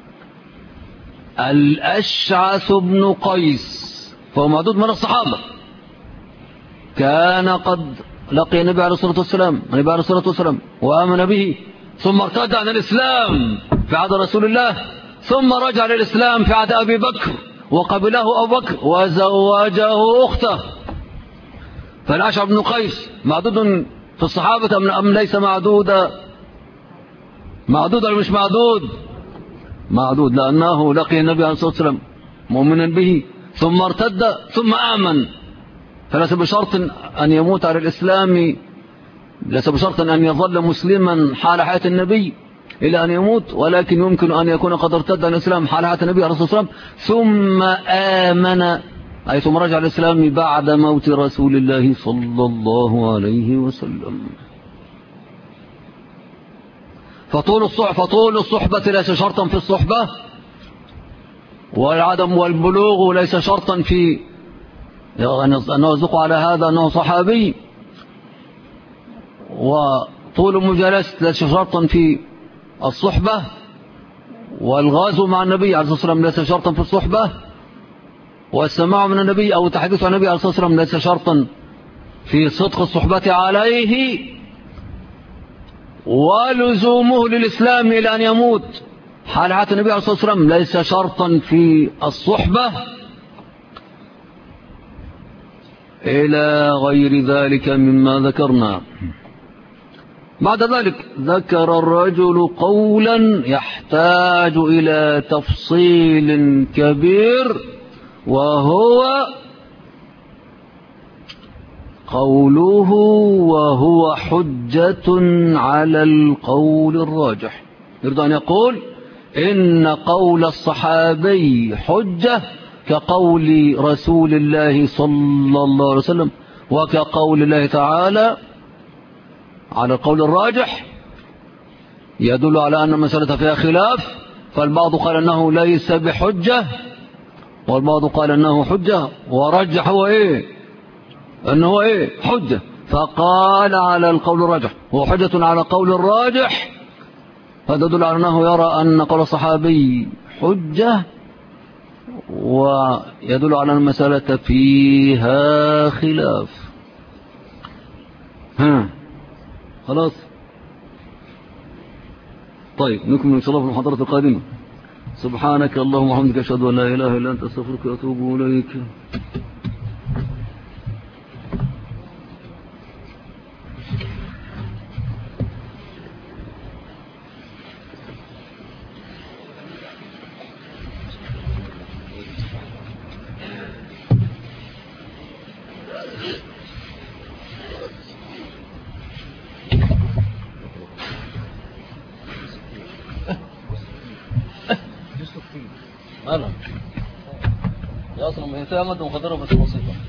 Speaker 1: الأشعث بن قيس، فهو معدود من الصحابة، كان قد لقي النبي عليه الصلاة والسلام وآمن به، ثم ارتد عن الإسلام في عهد رسول الله، ثم رجع للإسلام في عهد أبي بكر، وقبله أبو بكر وزوجه أخته. فالأشعث بن قيس معدود في الصحابة أم ليس معدودا؟ معدود ولا مش معدود؟ معدود، لأنه لقي النبي عليه الصلاة والسلام مؤمنا به ثم ارتد ثم آمن، فليس بشرط أن يموت على الإسلام، ليس بشرط أن يظل مسلما حال حياة النبي إلى أن يموت، ولكن يمكن أن يكون قد ارتد عن الإسلام حال حياة النبي عليه الصلاة والسلام ثم آمن، أي ثم رجع الإسلام بعد موت رسول الله صلى الله عليه وسلم. فطول الصحبة ليس شرطا في الصحبة، والعدم والبلوغ ليس شرطا في أنه يصدق على هذا أنه صحابي، وطول المجالسة ليس شرطا في الصحبة، والغازو مع النبي عليه الصلاة والسلام ليس شرطا في الصحبة، والسماع من النبي أو التحديث عن النبي عليه الصلاة والسلام ليس شرطا في صدق الصحبة عليه، ولزومه للإسلام إلى أن يموت حال حياة النبي عليه الصلاة والسلام ليس شرطا في الصحبة، إلى غير ذلك مما ذكرنا. بعد ذلك ذكر الرجل قولا يحتاج إلى تفصيل كبير، وهو قوله وهو حجة على القول الراجح. يريد أن يقول إن قول الصحابي حجة كقول رسول الله صلى الله عليه وسلم، وكقول الله تعالى على القول الراجح، يدل على أن المسألة فيها خلاف، فالبعض قال أنه ليس بحجة والبعض قال أنه حجة، ورجح هو أنه حجة، فقال على القول الراجح هو حجة على قول الراجح، فتدل على أنه يرى أن قول الصحابي حجة، ويدل على أن المسألة فيها خلاف. خلاص، طيب نكمل إن شاء الله في المحاضرة القادمة. سبحانك اللهم وبحمدك أشهد أن لا إله إلا أنت أستغفرك وأتوب إليك. هلا يا أصلا ما هي فيها مادة مخدرة بس بسيطة.